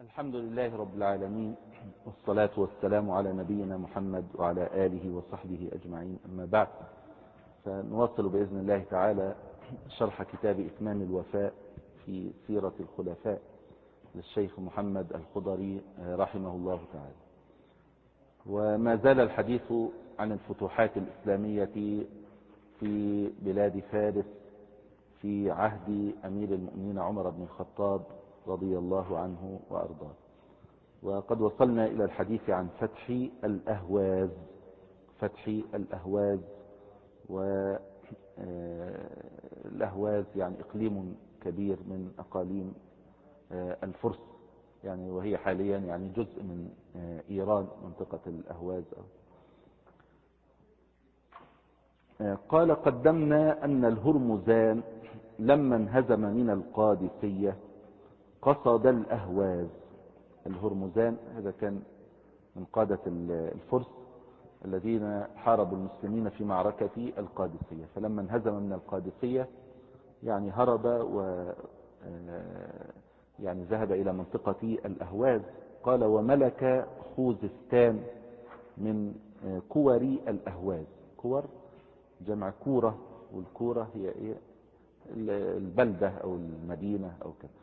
الحمد لله رب العالمين، والصلاة والسلام على نبينا محمد وعلى آله وصحبه أجمعين. أما بعد، فنواصل بإذن الله تعالى شرح كتاب إتمام الوفاء في سيرة الخلفاء للشيخ محمد الخضري رحمه الله تعالى. وما زال الحديث عن الفتوحات الإسلامية في بلاد فارس في عهد أمير المؤمنين عمر بن الخطاب رضي الله عنه وأرضاه. وقد وصلنا إلى الحديث عن فتح الأهواز. والأهواز يعني إقليم كبير من أقاليم الفرس، يعني وهي حاليا يعني جزء من إيران، منطقة الأهواز. قال: قدمنا أن الهرمزان لما انهزم من القادسية قصد الأهواز. الهرمزان هذا كان من قادة الفرس الذين حاربوا المسلمين في معركة القادسية، فلما انهزم من القادسية يعني هرب يعني ذهب إلى منطقة الأهواز. قال: وملك خوزستان من كور الأهواز. كور جمع كورة، والكورة هي البلدة أو المدينة أو كذا.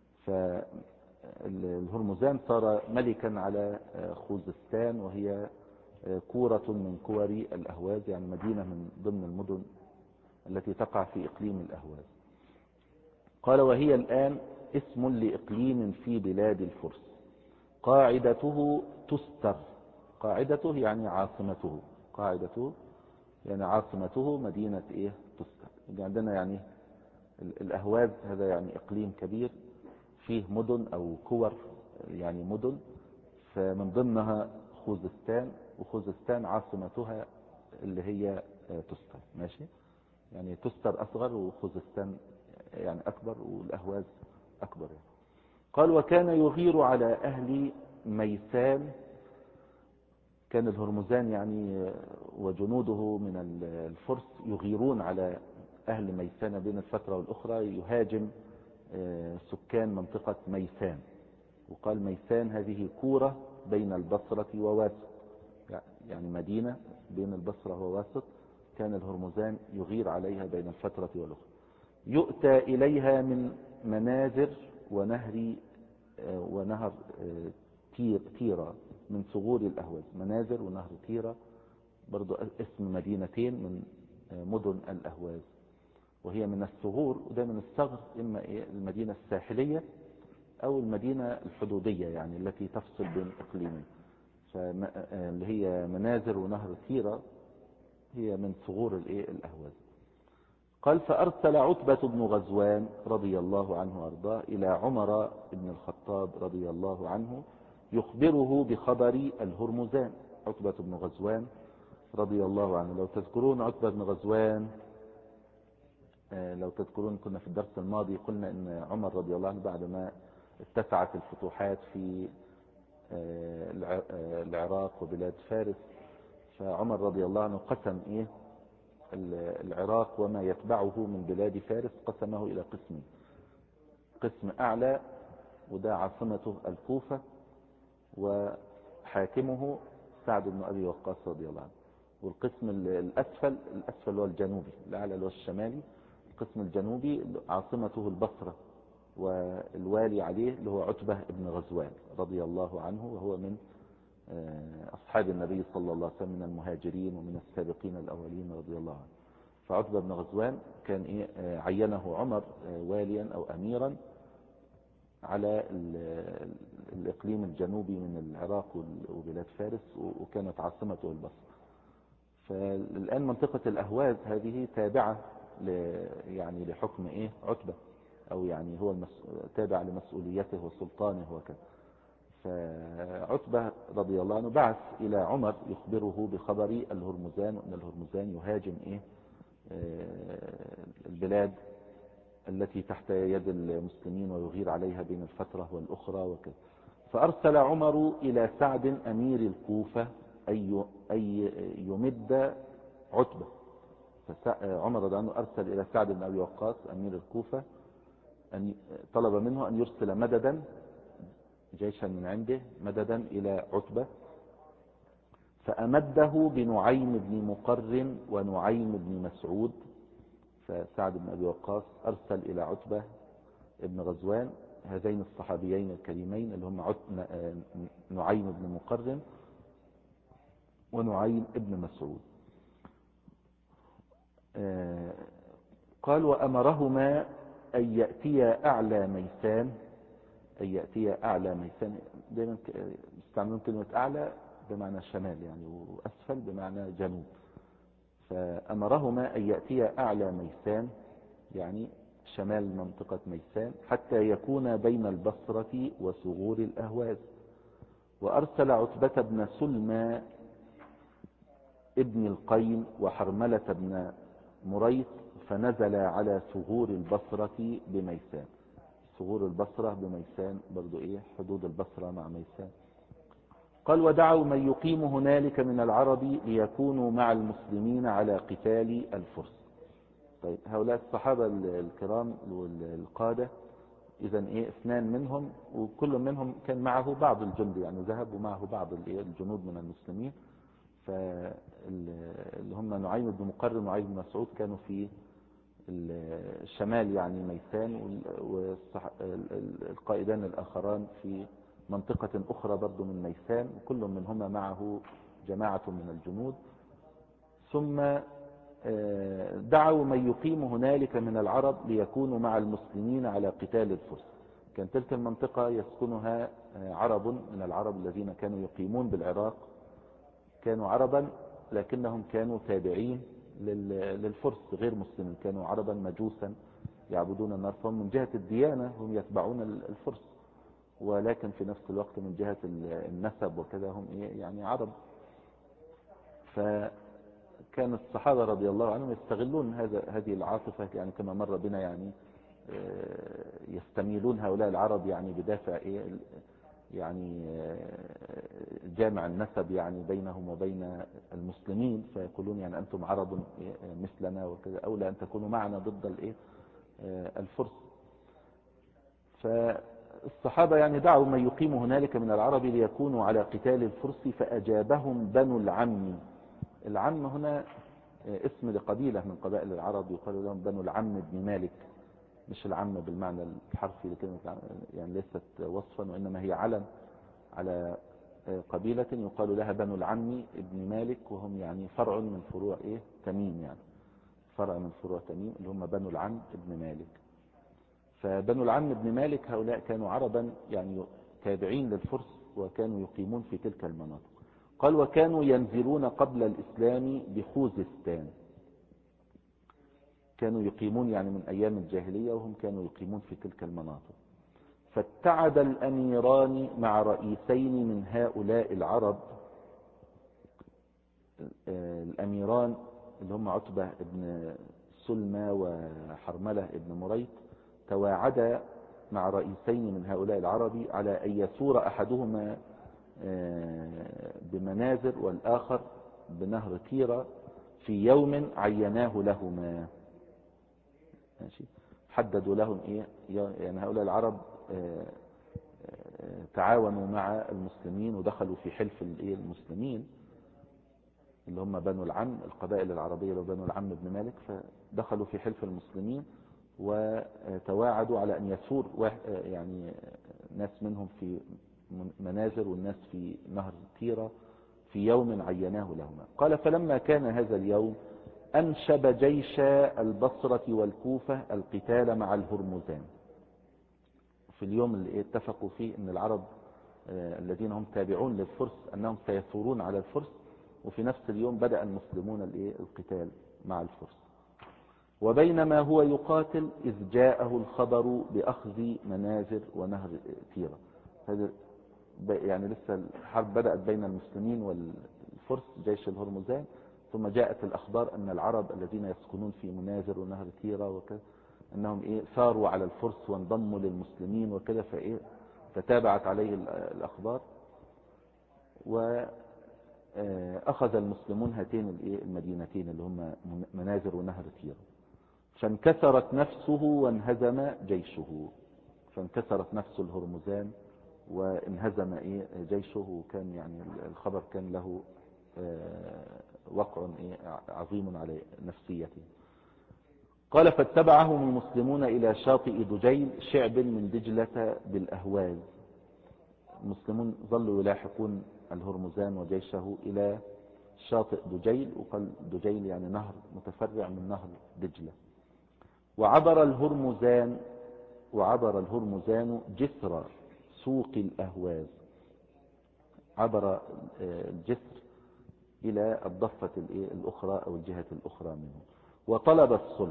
فالهرمزان صار ملكا على خوزستان، وهي كورة من كور الأهواز، يعني مدينة من ضمن المدن التي تقع في إقليم الأهواز. قال: وهي الآن اسم لإقليم في بلاد الفرس، قاعدته تستر. قاعدته يعني عاصمته، قاعدته يعني عاصمته مدينة تستر. عندنا يعني الأهواز هذا يعني إقليم كبير فيه مدن أو كور، يعني مدن، فمن ضمنها خوزستان، وخوزستان عاصمتها اللي هي تستر. ماشي، يعني تستر أصغر وخوزستان يعني أكبر، والأهواز أكبر يعني. قال: وكان يغير على أهل ميسان. كان الهرمزان يعني وجنوده من الفرس يغيرون على أهل ميسان بين الفترة والأخرى، يهاجم سكان منطقة ميسان. وقال: ميسان هذه كورة بين البصرة وواسط، يعني مدينة بين البصرة وواسط، كان الهرمزان يغير عليها بين الفترة والأخرى. يؤتى إليها من منازر ونهر تيرا من ثغور الأهواز. منازر ونهر تيرا برضو اسم مدينتين من مدن الأهواز، وهي من الثغور. وده من الثغر إما المدينة الساحلية أو المدينة الحدودية، يعني التي تفصل بين إقليمين، اللي هي منازر ونهر تيرا هي من ثغور الأهواز. قال: فأرسل عتبة بن غزوان رضي الله عنه وأرضاه إلى عمر بن الخطاب رضي الله عنه يخبره بخبر الهرمزان. عتبة بن غزوان رضي الله عنه، لو تذكرون عتبة بن غزوان، لو تذكرون كنا في الدرس الماضي قلنا ان عمر رضي الله عنه بعدما اتسعت الفتوحات في العراق وبلاد فارس، فعمر رضي الله عنه قسم العراق وما يتبعه من بلاد فارس، قسمه الى قسمين: قسم اعلى وده عاصمته الكوفة وحاكمه سعد بن ابي وقاص رضي الله عنه، والقسم الاسفل هو الجنوبي، الاعلى اللي هو الشمالي. القسم الجنوبي عاصمته البصرة، والوالي عليه اللي هو عتبة بن غزوان رضي الله عنه، وهو من أصحاب النبي صلى الله عليه وسلم، من المهاجرين ومن السابقين الأولين رضي الله عنه. فعتبة بن غزوان كان عينه عمر واليا أو أميرا على الإقليم الجنوبي من العراق وبلاد فارس، وكانت عاصمته البصرة. فالآن منطقة الأهواز هذه تابعة يعني لحكم عتبة، أو يعني هو تابع لمسؤوليته وسلطانه وكذا. فعتبة رضي الله عنه بعث إلى عمر يخبره بخبر الهرمزان، وأن الهرمزان يهاجم البلاد التي تحت يد المسلمين ويغير عليها بين الفترة والأخرى وكذا. فأرسل عمر إلى سعد أمير الكوفة أي يمد عتبة. فعمر رضي الله عنه أرسل إلى سعد بن أبي وقاص أمير الكوفة، طلب منه أن يرسل مددا جيشا من عنده مددا إلى عتبة، فأمده بنعيم بن مقرن ونعيم بن مسعود. فسعد بن أبي وقاص أرسل إلى عتبة ابن غزوان هذين الصحابيين الكريمين اللي هم نعيم بن مقرن ونعيم بن مسعود. قال وأمرهما أن يأتيا أعلى ميسان. أن يأتيا أعلى ميسان، دائما يستعملون كلمة أعلى بمعنى شمال يعني، وأسفل بمعنى جنوب. فأمرهما أن يأتيا أعلى ميسان يعني شمال منطقة ميسان، حتى يكون بين البصرة وثغور الأهواز. وأرسل عتبة بن سلمى ابن القين وحرملة بن مريث فنزل على ثغور البصرة بميسان. ثغور البصرة بميسان برضو حدود البصرة مع ميسان. قال ودعوا من يقيم هنالك من العرب ليكونوا مع المسلمين على قتال الفرس. طيب هؤلاء الصحابة الكرام والقادة إذن اثنان منهم، وكل منهم كان معه بعض الجند، يعني ذهبوا معه بعض الجنود من المسلمين. فاللي هم نعيم بن مقرن ونعيم بن مسعود كانوا في الشمال يعني ميسان، والقائدان الآخران في منطقة أخرى برضو من ميسان، وكل منهما معه جماعة من الجنود. ثم دعوا من يقيم هنالك من العرب ليكونوا مع المسلمين على قتال الفرس. كانت تلك المنطقة يسكنها عرب من العرب الذين كانوا يقيمون بالعراق، كانوا عربا لكنهم كانوا تابعين للفرس غير مسلمين، كانوا عربا مجوسا يعبدون النار، فهم من جهة الديانة هم يتبعون الفرس، ولكن في نفس الوقت من جهة النسب وكذا هم يعني عرب. فكان الصحابة رضي الله عنهم يستغلون هذه العاطفة، يعني كما مر بنا يعني يستميلون هؤلاء العرب يعني بدافع يعني جامع النسب يعني بينهم وبين المسلمين، فيقولون يعني أنتم عرب مثلنا وكذا، أولى أن تكونوا معنا ضد الفرس. فالصحابة يعني دعوا من يقيم هنالك من العرب ليكونوا على قتال الفرس، فأجابهم بنو العم. العم هنا اسم لقبيلة من قبائل العرب يقال لهم بنو العم بن مالك، مش العم بالمعنى الحرفي لكلمة يعني ليست وصفا، وإنما هي علم على قبيلة يقال لها بنو العم ابن مالك، وهم يعني فرع من فروع تميم، يعني فرع من فروع تميم اللي هم بنو العم ابن مالك. فبنو العم ابن مالك هؤلاء كانوا عربا يعني تابعين للفرس، وكانوا يقيمون في تلك المناطق. قال وكانوا ينزلون قبل الإسلام بخوزستان، كانوا يقيمون يعني من أيام الجاهلية وهم كانوا يقيمون في تلك المناطق. فاتعد الأميران مع رئيسين من هؤلاء العرب، الأميران اللي هم عتبة ابن سلمى وحرملة ابن مريث، تواعدا مع رئيسين من هؤلاء العرب على أن يسور أحدهما بمنازر والآخر بنهر كيرة في يوم عيناه لهما. ماشي، حددوا لهم يعني هؤلاء العرب تعاونوا مع المسلمين ودخلوا في حلف المسلمين اللي هم بنو العم، القبائل العربية اللي بنو العم بن مالك، فدخلوا في حلف المسلمين وتواعدوا على أن يسور يعني ناس منهم في منازل والناس في نهر كيرة في يوم عيناه لهما. قال فلما كان هذا اليوم أنشب جيش البصرة والكوفة القتال مع الهرمزان. في اليوم اللي اتفقوا فيه أن العرب الذين هم تابعون للفرس أنهم سيثورون على الفرس، وفي نفس اليوم بدأ المسلمون القتال مع الفرس. وبينما هو يقاتل إذ جاءه الخبر بأخذ منازر ونهر كيرة. هذا يعني لسه الحرب بدأت بين المسلمين والفرس جيش الهرمزان، ثم جاءت الأخبار أن العرب الذين يسكنون في منازر ونهر كيرة وكذا أنهم ثاروا على الفرس وانضموا للمسلمين وكذا، فتابعت عليه الأخبار، وأخذ المسلمون هاتين المدينتين اللي هم منازر ونهر كيرة. فانكسرت نفسه وانهزم جيشه، فانكسرت نفس الهرمزان وانهزم جيشه، وكان يعني الخبر كان له وقع عظيم على نفسيته. قال فاتبعهم المسلمون إلى شاطئ دجيل شعب من دجلة بالأهواز. المسلمون ظلوا يلاحقون الهرمزان وجيشه إلى شاطئ دجيل، وقال دجيل يعني نهر متفرع من نهر دجلة. وعبر الهرمزان جسر سوق الأهواز، عبر الجسر إلى الضفة الأخرى أو الجهة الأخرى منه، وطلب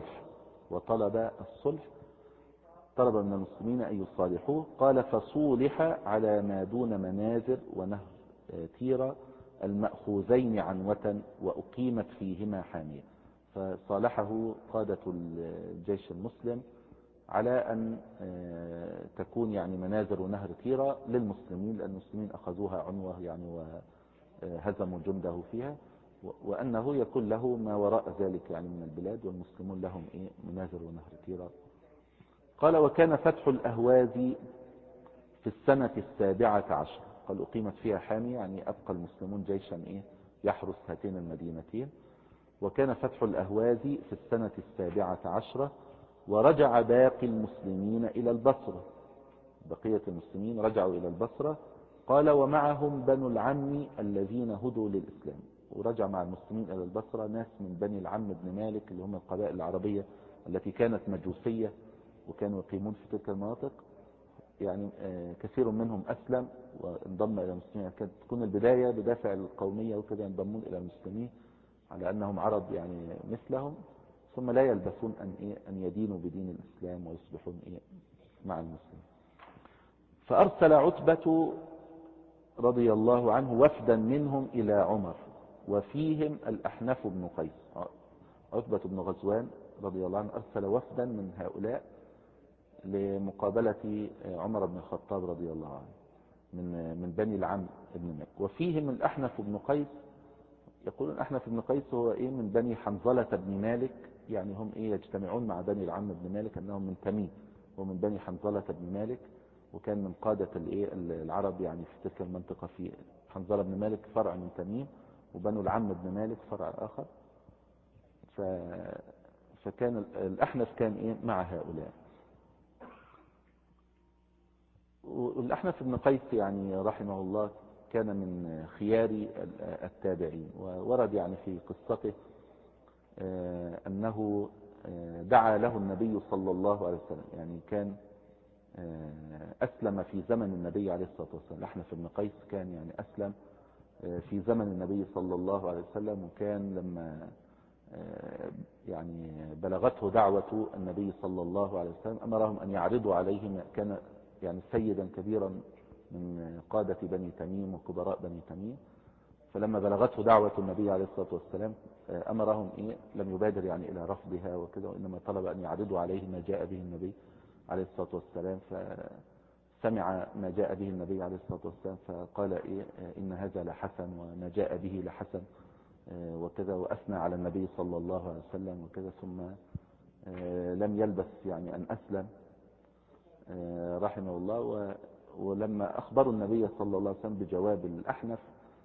الصلح، طلب من المسلمين أن يصالحوه. قال فصولح على ما دون منازر ونهر تيرا المأخوذين عنوة وأقيمت فيهما حامية. فصالحه قادة الجيش المسلم على أن تكون يعني منازر ونهر تيرا للمسلمين، لأن المسلمين أخذوها عنوة يعني وهزموا جنده فيها، وأنه يكون له ما وراء ذلك يعني من البلاد، والمسلمون لهم منازر ونهر تيرا. قال وكان فتح الأهواز في السنة 17. قال أقيمت فيها حامية، يعني أبقى المسلمون جيشا يحرس هاتين المدينتين. وكان فتح الأهواز في السنة 17، ورجع باقي المسلمين إلى البصرة، بقية المسلمين رجعوا إلى البصرة. قال ومعهم بنو العم الذين هدوا للإسلام. ورجع مع المسلمين إلى البصرة ناس من بني العم بن مالك، اللي هم القبائل العربية التي كانت مجوسية وكانوا يقيمون في تلك المناطق. يعني كثير منهم أسلم وانضم إلى المسلمين. كانت تكون البداية بدافع القومية وكذا، ينضمون إلى المسلمين على أنهم عرب يعني مثلهم، ثم لا يلبثون أن يدينوا بدين الإسلام ويصبحون مع المسلمين. فأرسل عتبة رضي الله عنه وفدا منهم إلى عمر، وفيهم الأحنف بن قيس. عتبة بن غزوان رضي الله عنه أرسل وفدا من هؤلاء لمقابلة عمر بن الخطاب رضي الله عنه من بني العم بن مالك. وفيهم الأحنف بن قيس. يقولون الأحنف بن قيس هو من بني حنظلة بن مالك، يعني هم يجتمعون مع بني العم بن مالك أنهم من تميم، ومن بني حنظلة بن مالك، وكان من قادة العرب يعني في تلك المنطقة. في حنظلة بن مالك فرع من تميم، وبنو العم بن مالك فرع آخر. فكان الأحنف كان مع هؤلاء. والأحنف بن قيس يعني رحمه الله كان من خيار التابعين، وورد يعني في قصته أنه دعا له النبي صلى الله عليه وسلم، يعني كان أسلم في زمن النبي عليه الصلاة والسلام. الأحنف بن قيس كان يعني أسلم في زمن النبي صلى الله عليه وسلم، وكان لما يعني بلغته دعوة النبي صلى الله عليه وسلم أمرهم أن يعرضوا عليه. كان يعني سيدا كبيرا من قادة بني تميم وكبراء بني تميم. فلما بلغته دعوة النبي عليه الصلاة والسلام أمرهم لم يبادر يعني إلى رفضها وكذا، وإنما طلب أن يعرضوا عليه ما جاء به النبي عليه الصلاة والسلام. فسمع ما جاء به النبي عليه الصلاة والسلام فقال إن هذا لحسن، وما جاء به لحسن وكذا، وأثنى على النبي صلى الله عليه وسلم وكذا. ثم لم يلبث يعني أن أسلم رحمه الله. ولما أخبروا النبي صلى الله عليه وسلم بجواب الأحنف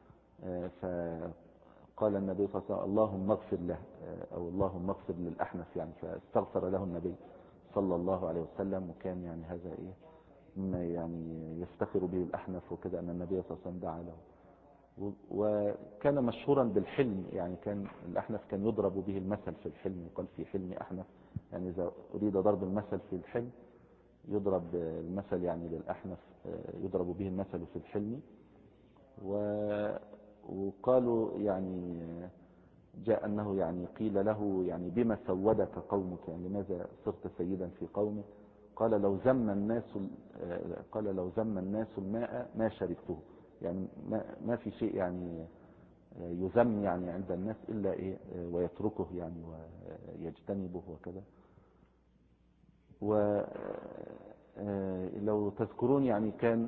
فقال النبي صلى الله عليه وسلم اللهم اغفر له، أو اللهم اغفر للأحنف يعني. فاستغفر له النبي صلى الله عليه وسلم. وكان يعني هذا مما يعني يفتخر به الأحنف وكذا، أن النبي صلى الله عليه وسلم دعا له. وكان مشهورا بالحلم، يعني كان الأحنف كان يضرب به المثل في الحلم، يقال في حلم أحنف. يعني إذا أريد ضرب المثل في الحلم يضرب المثل يعني للأحنف، يضرب به المثل في الحلم. وقالوا يعني جاء أنه يعني قيل له يعني بما سودك قومك، يعني لماذا صرت سيدا في قومك؟ قال لو زم الناس الماء ما شربته. يعني ما في شيء يعني يذم يعني عند الناس إلا ويتركه يعني ويجتنبه وكذا. ولو تذكرون يعني كان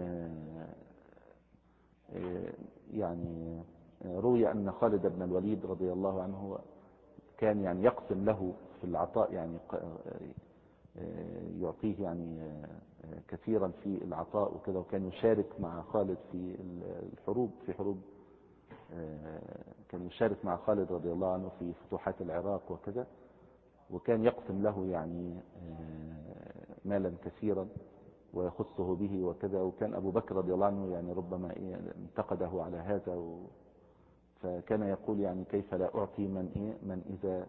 يعني روي أن خالد بن الوليد رضي الله عنه كان يعني يقسم له في العطاء، يعني يعطيه يعني كثيرا في العطاء وكذا، وكان يشارك مع خالد في الحروب، في حروب كان يشارك مع خالد رضي الله عنه في فتوحات العراق وكذا، وكان يقسم له يعني مالا كثيرا ويخصه به وكذا. وكان أبو بكر رضي الله عنه يعني ربما انتقده على هذا، فكان يقول يعني كيف لا أعطي من إذا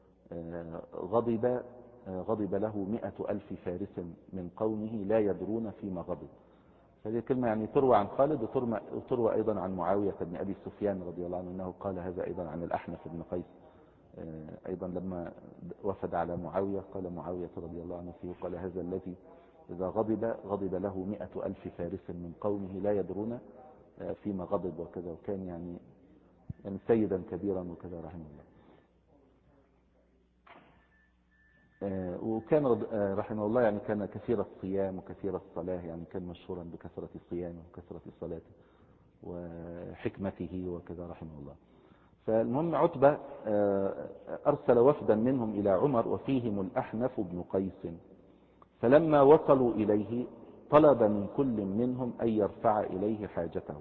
غضب له 100,000 فارس من قومه لا يدرون فيما غضب. هذه كلمة يعني تروى عن خالد وتروى أيضا عن معاوية بن أبي سفيان رضي الله عنه، أنه قال هذا أيضا عن الأحنف بن قيس أيضا لما وفد على معاوية، قال معاوية رضي الله عنه فيه، قال هذا الذي إذا غضب له 100,000 فارس من قومه لا يدرون فيما غضب وكذا. وكان يعني سيدا كبيرا وكذا رحمه الله. وكان رحمه الله يعني كان كثير الصيام وكثير الصلاة، يعني كان مشهورا بكثرة صيامه وكثرة صلاته وحكمته وكذا رحمه الله. فالمهم عتبة أرسل وفدا منهم إلى عمر وفيهم الأحنف بن قيس، فلما وصلوا إليه طلب من كل منهم أن يرفع إليه حاجته.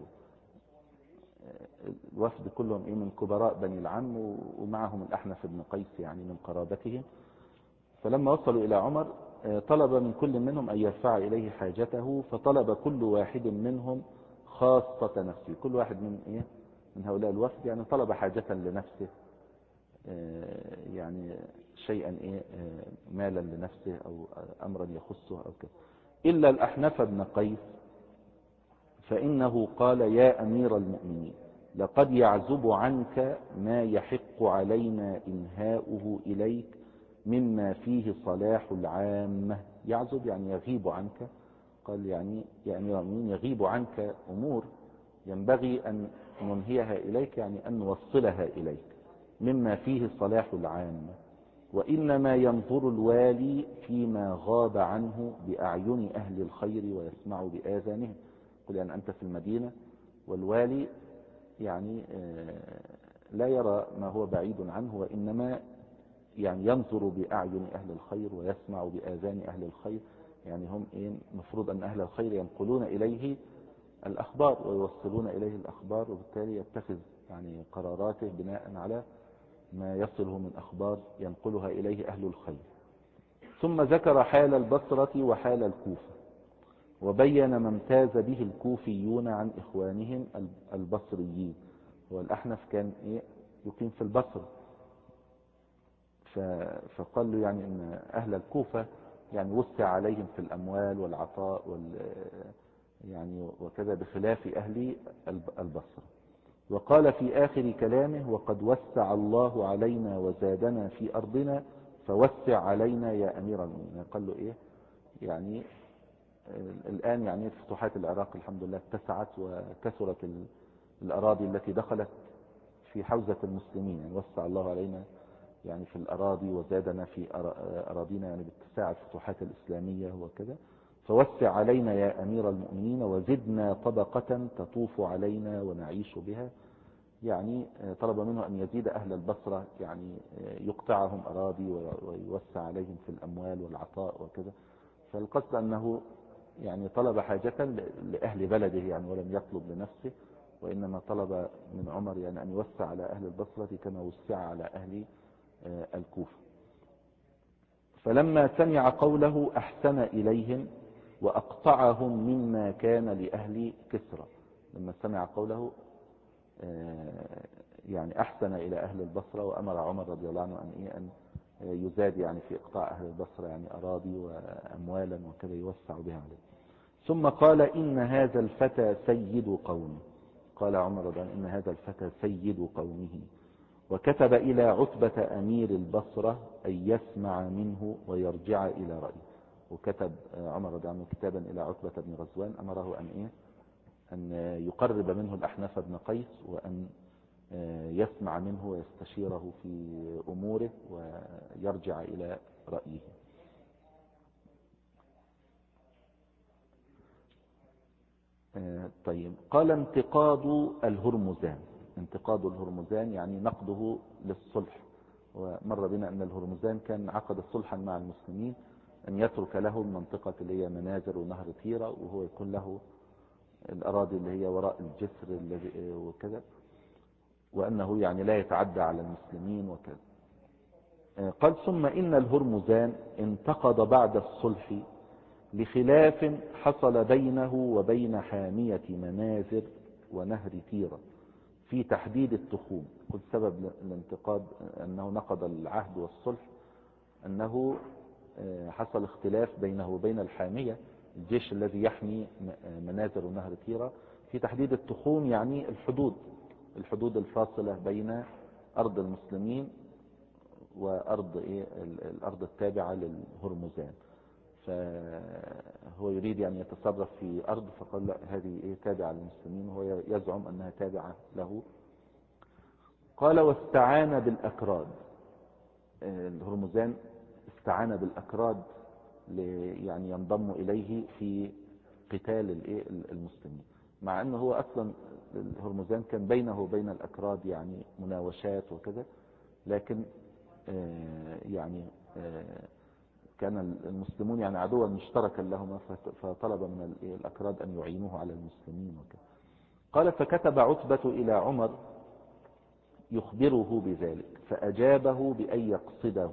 الوفد كلهم من كبراء بني العم، ومعهم الأحنف بن قيس يعني من قرابتهم. فلما وصلوا إلى عمر طلب من كل منهم أن يرفع إليه حاجته، فطلب كل واحد منهم خاصة نفسه. كل واحد من هؤلاء الوفد يعني طلب حاجة لنفسه، يعني شيئا مالا لنفسه أو أمرا يخصه أو كذا، إلا الأحنف بن قيس، فإنه قال يا أمير المؤمنين لقد يعزب عنك ما يحق علينا إنهاؤه إليك مما فيه صلاح العامة. يعزب يعني يغيب عنك، قال يعني يا أمير المؤمنين يغيب عنك أمور ينبغي أن ننهيها إليك، يعني أن نوصلها إليك، مما فيه صلاح العامة، وإنما ينظر الوالي فيما غاب عنه بأعين أهل الخير ويسمع بآذانهم. قل يعني أنت في المدينة والوالي يعني لا يرى ما هو بعيد عنه، وإنما يعني ينظر بأعين أهل الخير ويسمع بآذان أهل الخير. يعني هم مفروض أن أهل الخير ينقلون إليه الأخبار ويوصلون إليه الأخبار، وبالتالي يتخذ يعني قراراته بناء على ما يصله من أخبار ينقلها إليه أهل الخير. ثم ذكر حال البصرة وحال الكوفة، وبين ما امتاز به الكوفيون عن إخوانهم البصريين. والأحنف كان يقيم في البصرة، فقال له يعني أن أهل الكوفة يعني وسع عليهم في الأموال والعطاء يعني وكذا، بخلاف أهل البصرة. وقال في آخر كلامه وقد وسع الله علينا وزادنا في أرضنا فوسع علينا يا أمير المؤمنين. قال له يعني الآن يعني فتوحات العراق الحمد لله اتسعت وكثرت الأراضي التي دخلت في حوزة المسلمين، يعني وسع الله علينا يعني في الأراضي وزادنا في أراضينا يعني باتساع الفتوحات الإسلامية وكذا. فوسع علينا يا أمير المؤمنين وزدنا طبقة تطوف علينا ونعيش بها. يعني طلب منه أن يزيد أهل البصرة، يعني يقطعهم أراضي ويوسع عليهم في الأموال والعطاء وكذا. فالقصد أنه يعني طلب حاجة لأهل بلده يعني، ولم يطلب لنفسه، وإنما طلب من عمر يعني أن يوسع على أهل البصرة كما وسع على أهل الكوفة. فلما سمع قوله أحسن إليهم وأقطعهم مما كان لأهل كسرى. لما سمع قوله يعني أحسن إلى أهل البصرة، وأمر عمر رضي الله عنه أن يزاد يعني في إقطاع أهل البصرة يعني أراضي وأموالا وكذا يوسع بها عليه. ثم قال إن هذا الفتى سيد قومه. قال عمر رضي الله عنه إن هذا الفتى سيد قومه. وكتب إلى عتبة أمير البصرة أن يسمع منه ويرجع إلى رأيه. وكتب عمر رضي الله عنه كتابا إلى عتبة بن غزوان أمره أن يقرب منه الأحنف بن قيس، وأن يسمع منه ويستشيره في أموره ويرجع إلى رأيه. طيب، قال انتقاد الهرمزان. انتقاد الهرمزان يعني نقده للصلح. ومر بنا أن الهرمزان كان عقد صلحا مع المسلمين أن يترك له المنطقة اللي هي منازل ونهر تيرة، وهو يكون له الأراضي اللي هي وراء الجسر الذي وكذا، وأنه يعني لا يتعدى على المسلمين وكذا. قال ثم إن الهرمزان انتقض بعد الصلح لخلاف حصل بينه وبين حامية منازل ونهر تيرة في تحديد التخوم. قلت سبب الانتقاد أنه نقض العهد والصلح أنه حصل اختلاف بينه وبين الحامية، الجيش الذي يحمي منازل ونهر تيرة، في تحديد التخوم، يعني الحدود الفاصلة بين أرض المسلمين وأرض الأرض التابعة للهرمزان. فهو يريد أن يتصرف في أرض، فقال لا هذه تابعة للمسلمين، وهو يزعم أنها تابعة له. قال واستعان بالأكراد، الهرمزان استعان بالأكراد يعني ينضم إليه في قتال المسلمين، مع أنه هو أصلا الهرمزان كان بينه وبين الأكراد يعني مناوشات وكذا، لكن يعني كان المسلمون يعني عدوا مشتركا لهما، فطلب من الأكراد أن يعينوه على المسلمين وكذا. قال فكتب عتبة إلى عمر يخبره بذلك فأجابه بأن يقصده.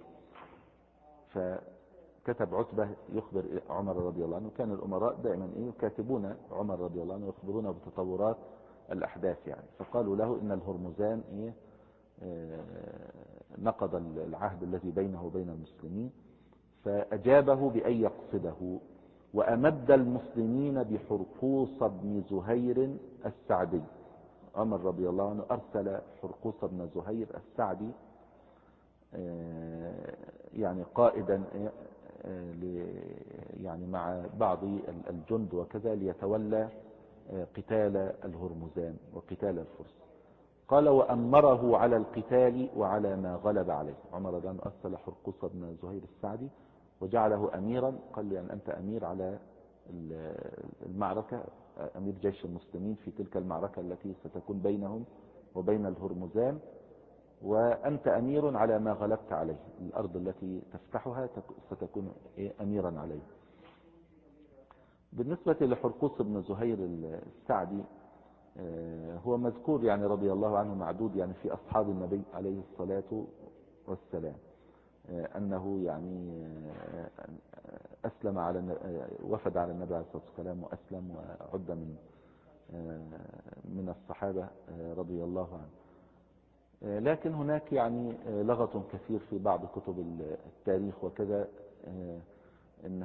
فكتب عتبة يخبر عمر رضي الله عنه، كان الأمراء دائما يكاتبون عمر رضي الله عنه ويخبرونه بتطورات الأحداث يعني. فقالوا له إن الهرمزان نقض العهد الذي بينه وبين المسلمين، فأجابه بأن يقصده. وأمد المسلمين بحرقوس بن زهير السعدي. عمر رضي الله عنه أرسل حرقوس بن زهير السعدي يعني قائدا يعني مع بعض الجند وكذا ليتولى قتال الهرمزان وقتال الفرس. قال وأمره على القتال وعلى ما غلب عليه. عمر رضي الله عنه أرسل حرقوس بن زهير السعدي وجعله أميرا، قال له يعني أنت أمير على المعركة، أمير جيش المسلمين في تلك المعركة التي ستكون بينهم وبين الهرمزان، وأنت أمير على ما غلبت عليه، الأرض التي تفتحها ستكون أميرا عليه. بالنسبة لحرقوس بن زهير السعدي هو مذكور يعني رضي الله عنه، معدود يعني في أصحاب النبي عليه الصلاة والسلام، أنه يعني أسلم وفد على النبي عليه الصلاة والسلام وأسلم وعد من الصحابة رضي الله عنه. لكن هناك يعني لغط كثير في بعض كتب التاريخ وكذا، إن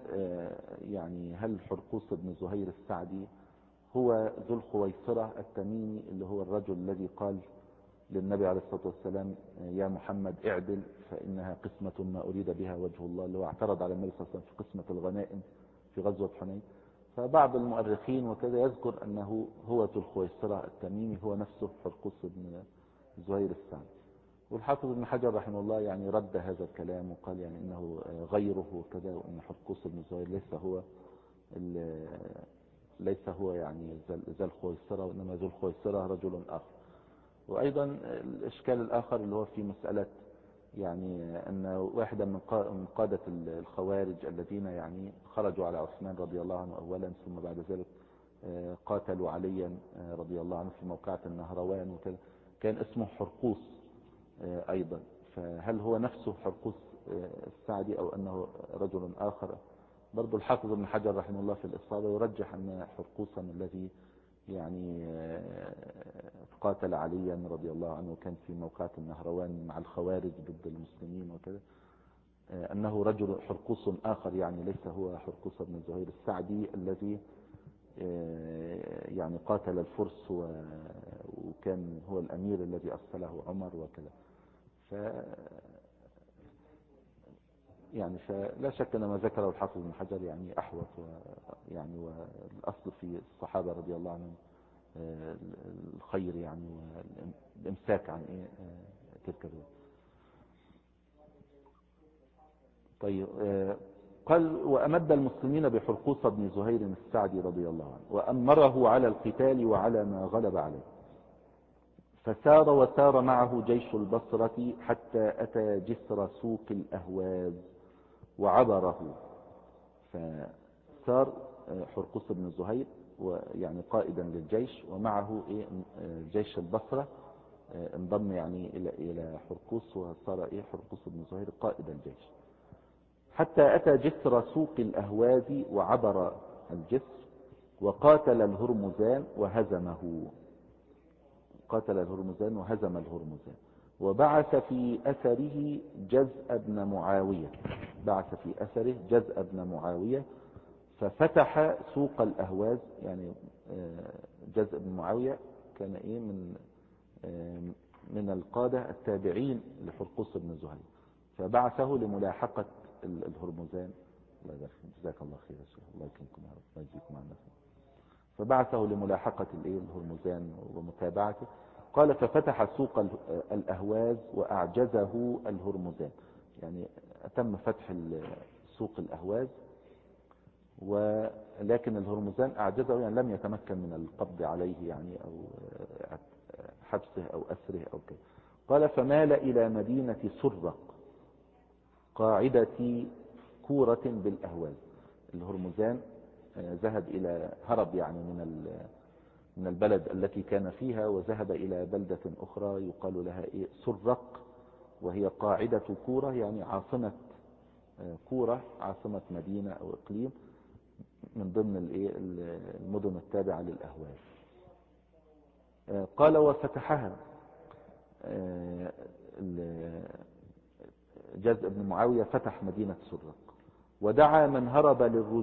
هل حرقوس بن زهير السعدي هو ذو الخويصرة التميمي اللي هو الرجل الذي قال للنبي عليه الصلاة والسلام يا محمد اعدل فإنها قسمة ما أريد بها وجه الله، اللي هو اعترض على النبي صلى الله عليه وسلم في قسمة الغنائم في غزوة حنين. فبعض المؤرخين وكذا يذكر أنه هو ذو الخويصرة التميمي، هو نفسه حرقوس بن زهير السعدي. والحافظ ابن حجر رحمه الله يعني رد هذا الكلام وقال يعني إنه غيره وكذا، وأن حرقوس بن زهير ليس هو يعني ذا الخويصرة، وإنما ذو الخويصرة رجل آخر. وأيضا الإشكال الآخر اللي هو في مسألة يعني أن واحدا من قادة الخوارج الذين يعني خرجوا على عثمان رضي الله عنه أولا، ثم بعد ذلك قاتلوا عليا رضي الله عنه في موقعة النهروان وكذا، كان اسمه حرقوس أيضا. فهل هو نفسه حرقوس السعدي أو أنه رجل آخر؟ برضو الحافظ ابن حجر رحمه الله في الإصابة يرجح أن حرقوسا الذي يعني قاتل عليا رضي الله عنه وكان في موقعة النهروان مع الخوارج ضد المسلمين وكذا، أنه رجل حرقوس آخر، يعني ليس هو حرقوس بن زهير السعدي الذي يعني قاتل الفرس وكان هو الأمير الذي أرسله عمر وكذا. يعني فلا شك أن ما ذكره الحافظ بن حجر يعني أحوط، يعني والأصل في الصحابة رضي الله عنهم الخير يعني، والإمساك عن تلك الرواية. طيب قال وأمد المسلمين بحرقوس بن زهير السعدي رضي الله عنه وأمره على القتال وعلى ما غلب عليه. فسار وسار معه جيش البصرة حتى أتى جسر سوق الأهواز وعبره. فصار حرقوس بن زهير ويعني قائدا للجيش، ومعه جيش البصرة انضم يعني إلى حرقوس، وصار حرقوس بن زهير قائد الجيش، حتى أتى جسر سوق الأهواز وعبر الجسر وقاتل الهرمزان وهزمه. قاتل الهرمزان وهزم الهرمزان، وبعث في أثره جزء بن معاوية. بعث في أثره جزء بن معاوية ففتح سوق الأهواز. يعني جزء بن معاوية كان من القادة التابعين لحرقوس بن زهير، فبعثه لملاحقة الهرمزان. الله يبارك فيك، جزاك الله خير يا شيخ، الله يكرمكم يا رب، الله يجزيكم عنا خير. فبعثه لملاحقة الهرمزان ومتابعته. قال ففتح سوق الأهواز وأعجزه الهرمزان، يعني تم فتح سوق الأهواز، ولكن الهرمزان أعجزه، يعني لم يتمكن من القبض عليه يعني أو حبسه أو أسره أو كذا. قال فمال إلى مدينة سرق قاعدة كورة بالأهواز. الهرمزان هرب يعني من البلد التي كان فيها، وذهب إلى بلدة أخرى يقال لها سرق، وهي قاعدة كورة، يعني عاصمة كورة، عاصمة مدينة أو إقليم من ضمن المدن التابعة للأهواز. قال وفتحها جزء بن معاوية، فتح مدينة سرق، ودعا من هرب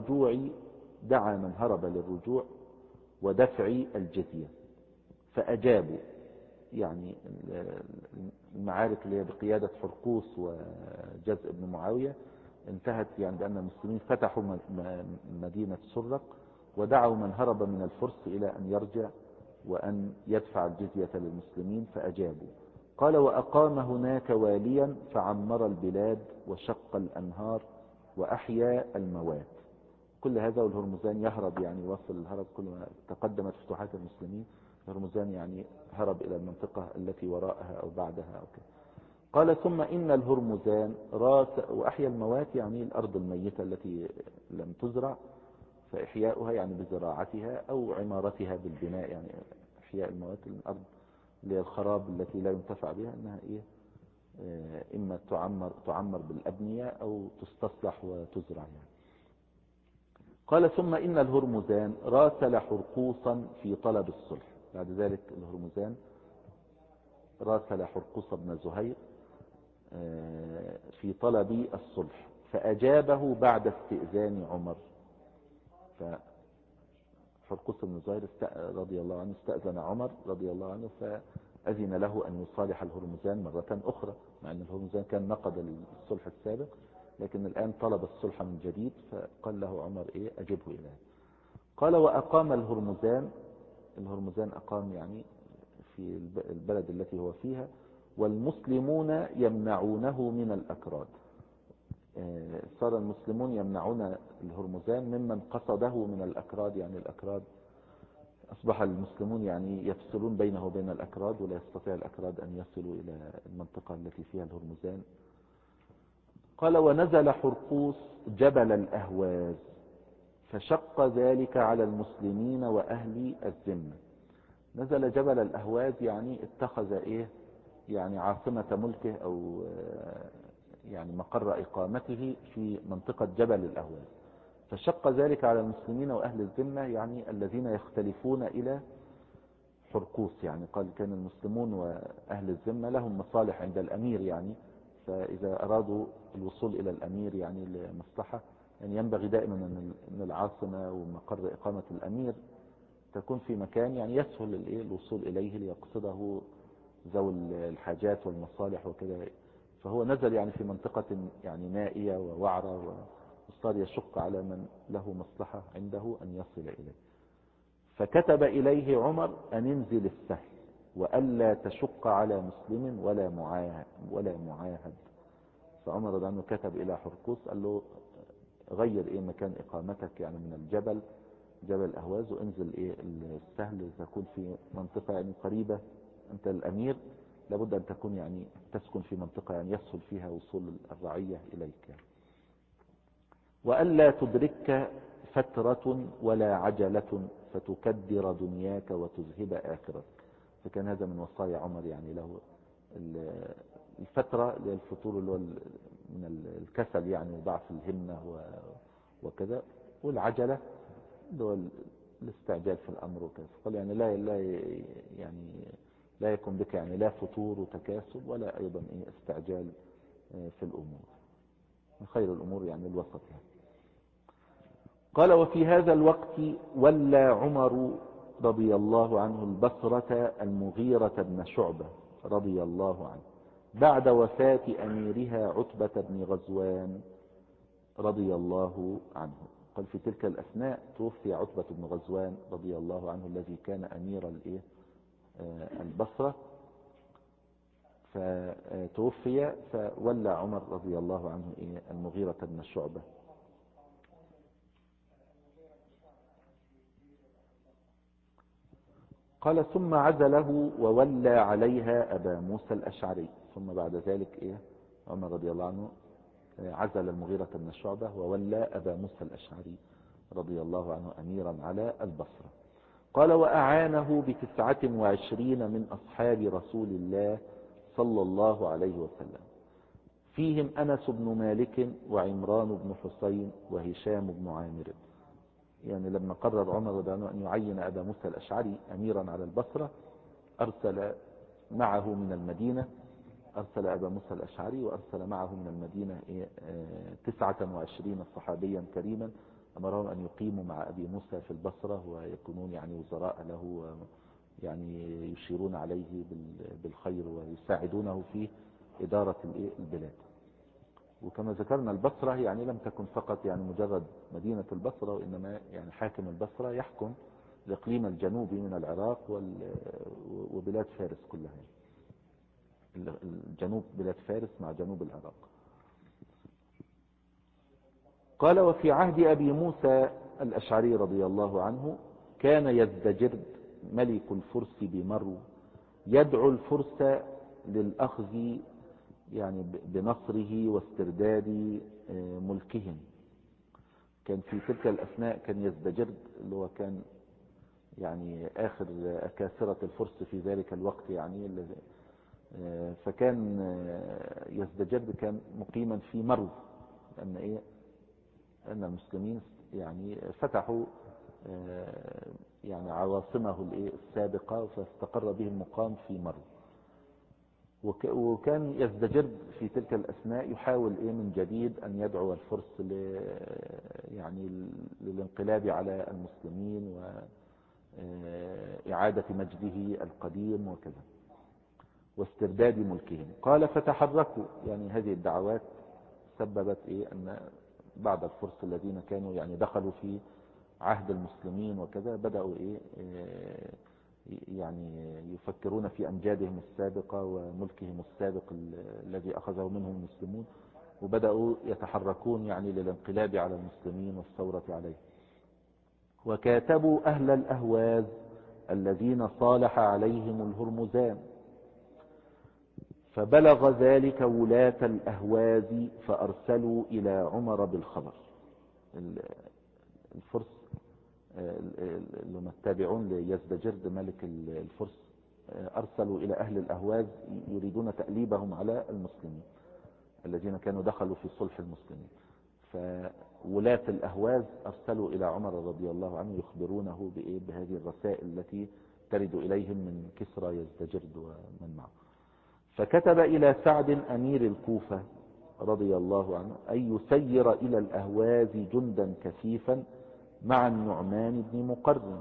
للرجوع ودفع الجزية فأجابوا. يعني المعارك اللي هي بقيادة حرقوس وجزء بن معاوية انتهت يعني بأن المسلمين فتحوا مدينة سرق، ودعوا من هرب من الفرس إلى أن يرجع وأن يدفع الجزية للمسلمين فأجابوا. قال وأقام هناك واليا فعمر البلاد وشق الأنهار وأحيا الموات. كل هذا والهرمزان يهرب، يعني وصل الهرب كل ما تقدمت فتوحات المسلمين، الهرمزان يعني هرب إلى المنطقة التي وراءها أو بعدها أو كده. قال ثم إن الهرمزان وأحيا الموات، يعني الأرض الميتة التي لم تزرع، فإحياؤها يعني بزراعتها أو عمارتها بالبناء، يعني إحياء الموات، الأرض اللي هي الخراب التي لا ينتفع بها، إنها إما تعمر بالأبنية أو تستصلح وتزرع يعني. قال ثم إن الهرمزان راسل حرقوسا في طلب الصلح. بعد ذلك الهرمزان راسل حرقوس بن زهير في طلب الصلح فأجابه بعد استئذان عمر. فحرقوس بن زهير رضي الله عنه استأذن عمر رضي الله عنه فأذن له أن يصالح الهرمزان مرة أخرى، مع أن الهرمزان كان نقض الصلح السابق، لكن الآن طلب الصلح من جديد، فقال له عمر أجبه إليه. قال وأقام الهرمزان أقام يعني في البلد التي هو فيها، والمسلمون يمنعونه من الأكراد. صار المسلمون يمنعون الهرمزان ممن قصده من الأكراد، يعني الأكراد أصبح المسلمون يعني يفصلون بينه وبين الأكراد، ولا يستطيع الأكراد أن يصلوا إلى المنطقة التي فيها الهرمزان. قال ونزل حرقوس جبل الأهواز فشق ذلك على المسلمين وأهل الذمة. نزل جبل الأهواز يعني اتخذ يعني عاصمة ملكه أو يعني مقر إقامته في منطقة جبل الأهواز، فشق ذلك على المسلمين وأهل الذمة، يعني الذين يختلفون إلى حرقوس. يعني قال كان المسلمون وأهل الذمة لهم مصالح عند الأمير، يعني فإذا أرادوا الوصول إلى الأمير يعني لمصلحة، يعني ينبغي دائما أن العاصمة ومقر إقامة الأمير تكون في مكان يعني يسهل الوصول إليه ليقصده ذوي الحاجات والمصالح وكذا. فهو نزل يعني في منطقة يعني نائية ووعرة، وصار يشق على من له مصلحة عنده أن يصل إليه. فكتب إليه عمر أن انزل السهل وألا تشق على مسلم ولا معاهد. فعمر رضي الله عنه كتب إلى حرقوس قال له غير مكان إقامتك يعني من الجبل، جبل الأهواز، وانزل السهل، تكون في منطقة يعني قريبة. أنت الأمير لابد أن تكون يعني تسكن في منطقة يعني يسهل فيها وصول الرعية إليك يعني. وألا تدركك فترة ولا عجلة فتكدر دنياك وتذهب آخرتك. فكان هذا من وصايا عمر يعني له. الفترة للفطور اللي هو من الكسل يعني وضعف الهمة وكذا، والعجلة اللي هو الاستعجال في الأمر وكذا. قال يعني لا يكون بك يعني لا فتور وتكاسل ولا أيضا استعجال في الأمور. من خير الأمور يعني الوسط يعني. قال وفي هذا الوقت ولى عمر رضي الله عنه البصرة المغيرة بن شعبة رضي الله عنه بعد وفاة أميرها عتبة بن غزوان رضي الله عنه. قال في تلك الأثناء توفي عتبة بن غزوان رضي الله عنه الذي كان أمير البصرة، فتوفي فولى عمر رضي الله عنه المغيرة بن شعبة. قال ثم عزله وولى عليها أبا موسى الأشعري. ثم بعد ذلك عمر رضي الله عنه عزل المغيرة بن شعبة وولى أبا موسى الأشعري رضي الله عنه أميرا على البصرة. قال وأعانه ب29 من أصحاب رسول الله صلى الله عليه وسلم، فيهم أنس بن مالك وعمران بن حسين وهشام بن عامر. يعني لما قرر عمر رضي الله عنه أن يعين أبا موسى الأشعري أميرا على البصرة أرسل معه من المدينة، أرسل أبا موسى الأشعري وأرسل معه من المدينة 29 صحابيا كريما أمرهم أن يقيموا مع أبي موسى في البصرة ويكونون يعني وزراء له، يعني يشيرون عليه بالخير ويساعدونه في إدارة البلاد. وكما ذكرنا البصرة يعني لم تكن فقط يعني مجرد مدينة البصرة، وإنما يعني حاكم البصرة يحكم الإقليم الجنوبي من العراق وبلاد فارس كلها، الجنوب بلاد فارس مع جنوب العراق. قال وفي عهد أبي موسى الأشعري رضي الله عنه كان يزدجرد ملك الفرس بمرو يدعو الفرس للأخذ يعني بنصره واسترداد ملكهم. كان في تلك الأثناء كان يزدجرد اللي هو كان يعني آخر أكاسرة الفرس في ذلك الوقت يعني، فكان يزدجرد كان مقيما في مرو، لأن أن المسلمين يعني فتحوا يعني عواصمه السابقة فاستقر به المقام في مرو. وكان يزدجرد في تلك الأثناء يحاول من جديد أن يدعو الفرس يعني للانقلاب على المسلمين وإعادة مجده القديم وكذا واسترداد ملكهم. قال فتحركوا، يعني هذه الدعوات سببت أن بعض الفرس الذين كانوا يعني دخلوا في عهد المسلمين وكذا بدأوا يعني يفكرون في أمجادهم السابقة وملكهم السابق الذي أخذه منهم المسلمون، وبدأوا يتحركون يعني للانقلاب على المسلمين والثورة عليه. وكاتبوا أهل الأهواز الذين صالح عليهم الهرمزان، فبلغ ذلك ولاة الأهواز فأرسلوا إلى عمر بالخبر. الفرس المتابعون ليزدجرد ملك الفرس أرسلوا إلى أهل الأهواز يريدون تأليبهم على المسلمين الذين كانوا دخلوا في صلح المسلمين. فولاة الأهواز أرسلوا إلى عمر رضي الله عنه يخبرونه بهذه الرسائل التي ترد إليهم من كسرى يزدجرد ومن معه. فكتب إلى سعد أمير الكوفة رضي الله عنه أن يسير إلى الأهواز جندا كثيفا مع النعمان بن مقرن،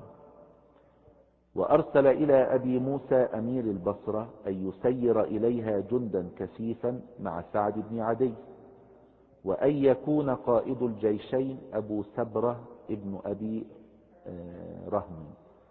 وأرسل إلى أبي موسى أمير البصرة أن يسير إليها جندا كثيفا مع سعد بن عدي، وأن يكون قائد الجيشين أبو سبرة ابن أبي رهم.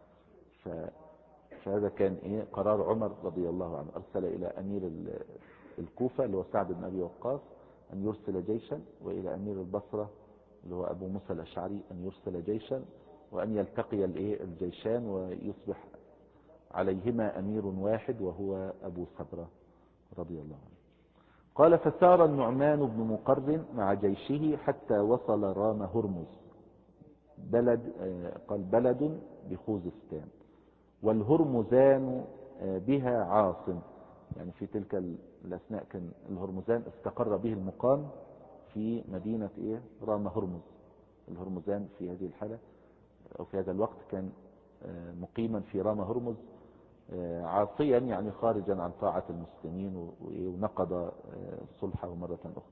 فهذا كان قرار عمر رضي الله عنه. أرسل إلى أمير الكوفة اللي هو سعد بن أبي وقاص أن يرسل جيشا، وإلى أمير البصرة اللي هو أبو موسى الأشعري أن يرسل جيشا، وأن يلتقي الجيشان ويصبح عليهما أمير واحد وهو أبو سبرة رضي الله عنه. قال فسار النعمان بن مقرن مع جيشه حتى وصل رام هرمز بلد، قال بلد بخوزستان، والهرمزان بها عاصم. يعني في تلك الأثناء كان الهرمزان استقر به المقام في مدينة رام هرمز. الهرمزان في هذه الحالة أو في هذا الوقت كان مقيما في رام هرمز عاصيا، يعني خارجا عن طاعة المسلمين، ونقض صلحه مرة أخرى.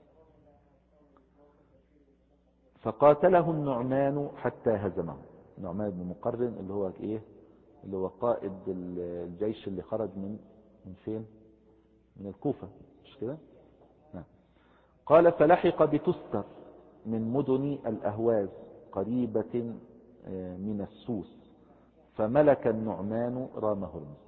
فقاتله النعمان حتى هزمه. النعمان بن مقرن اللي هو قائد الجيش اللي خرج من فين؟ من الكوفة، مش كده؟ نعم. قال فلحق بتستر من مدن الأهواز قريبة من السوس، فملك النعمان رام هرمز.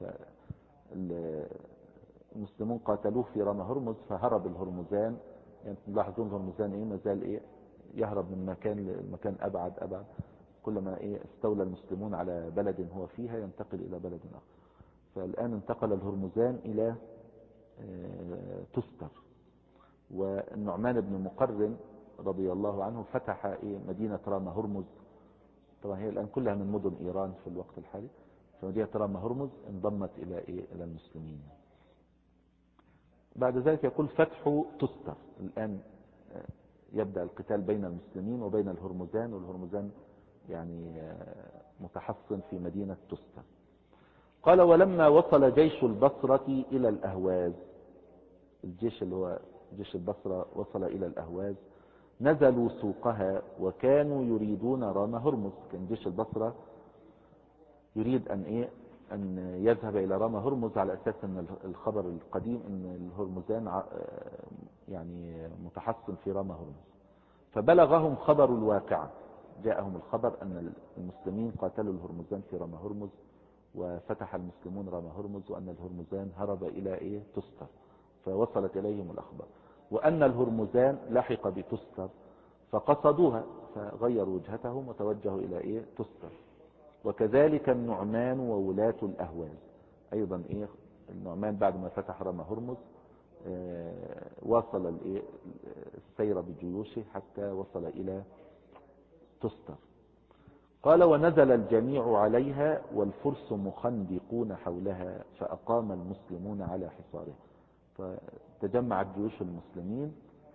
المسلمون قاتلوه في رام هرمز، فهرب الهرمزان. يعني تلاحظون الهرمزان ما زال يهرب من مكان لمكان أبعد. كلما استولى المسلمون على بلد هو فيها ينتقل إلى بلد آخر. فالآن انتقل الهرمزان إلى تستر، والنعمان بن مقرن رضي الله عنه فتح مدينة رام هرمز. طبعا هي الآن كلها من مدن إيران في الوقت الحالي. فمدينة رام هرمز انضمت إلى المسلمين. بعد ذلك يقول فتح تستر. الآن يبدأ القتال بين المسلمين وبين الهرمزان، والهرمزان يعني متحصن في مدينة تستر. قال ولما وصل جيش البصرة إلى الأهواز، الجيش اللي هو جيش البصرة وصل إلى الأهواز، نزلوا سوقها وكانوا يريدون رام هرمز. كان جيش البصرة يريد أن يذهب إلى رام هرمز على أساس أن الخبر القديم أن الهرمزان يعني متحصن في رام هرمز. فبلغهم خبر الواقعة، جاءهم الخبر أن المسلمين قاتلوا الهرمزان في رام هرمز، وفتح المسلمون رام هرمز، وأن الهرمزان هرب إلى تستر. فوصلت إليهم الأخبار، وأن الهرمزان لحق بتستر فقصدوها، فغيروا وجهتهم وتوجهوا إلى تستر. وكذلك النعمان وولاة الأهواز أيضا. النعمان بعد ما فتح رام هرمز واصل السير بجيوشه حتى وصل إلى تستر. قال ونزل الجميع عليها والفرس مخندقون حولها، فأقام المسلمون على حصارها. فتجمعت جيوش المسلمين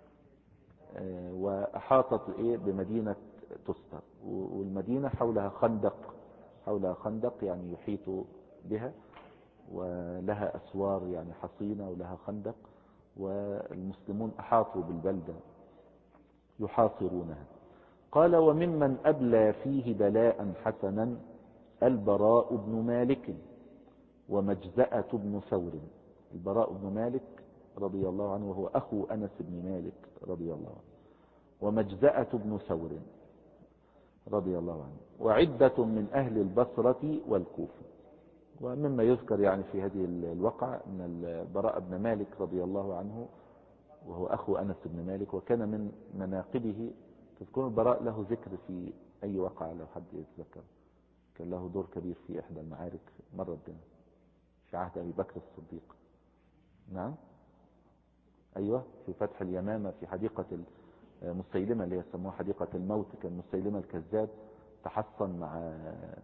وأحاطت بمدينة تستر، والمدينة حولها خندق يعني يحيط بها، ولها أسوار يعني حصينة ولها خندق، والمسلمون أحاطوا بالبلدة يحاصرونها. قال وممن أبلى فيه بلاء حسنا البراء بن مالك ومجزأة بن ثور. البراء بن مالك رضي الله عنه وهو أخو أنس بن مالك رضي الله عنه، ومجزأة بن ثور رضي الله عنه، وعدة من أهل البصرة والكوفة. ومما يذكر يعني في هذه الوقعة أن البراء بن مالك رضي الله عنه وهو أخو أنس بن مالك، وكان من مناقبه، تذكرون البراء له ذكر في أي وقعة لو حد يتذكر، كان له دور كبير في إحدى المعارك مرت بنا في عهد أبي بكر الصديق. نعم أيوة، في فتح اليمامة في حديقة مسيلمة اللي يسموها حديقة الموت. كان مسيلمة الكذاب تحصن مع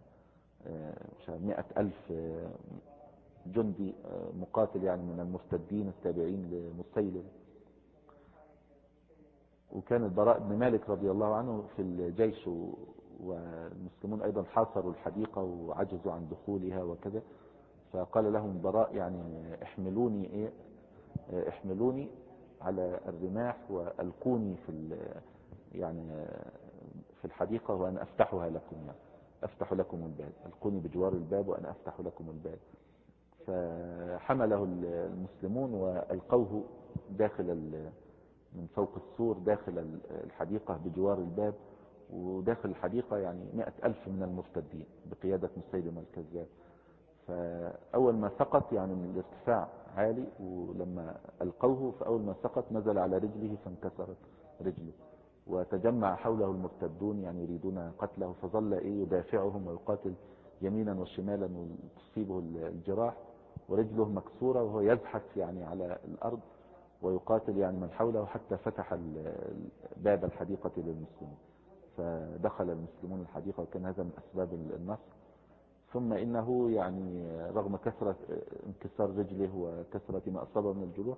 100,000 جندي مقاتل يعني من المرتدين التابعين لمسيلم. وكان البراء بن مالك رضي الله عنه في الجيش، والمسلمون أيضا حاصروا الحديقة وعجزوا عن دخولها وكذا. فقال لهم البراء يعني احملوني على الرماح وألقوني في الحديقة وأنا أفتحها لكم، يعني أفتح لكم الباب، ألقوني بجوار الباب وأنا أفتح لكم الباب. فحمله المسلمون وألقوه من فوق السور داخل الحديقة بجوار الباب، وداخل الحديقة يعني 100,000 من المرتدين بقيادة مسيلمة الكذاب. فأول ما سقط يعني من الارتفاع عالي، ولما ألقوه فأول ما سقط نزل على رجله فانكسرت رجله، وتجمع حوله المرتدون يعني يريدون قتله، فظل يدافعهم ويقاتل يمينا وشمالا وتصيبه الجراح ورجله مكسورة وهو يزحف يعني على الأرض ويقاتل يعني من حوله حتى فتح باب الحديقة للمسلمين، فدخل المسلمون الحديقة وكان هذا من أسباب النصر. ثم إنه يعني رغم كثرة انكسار رجله وكثرة ما أصابه من الجروح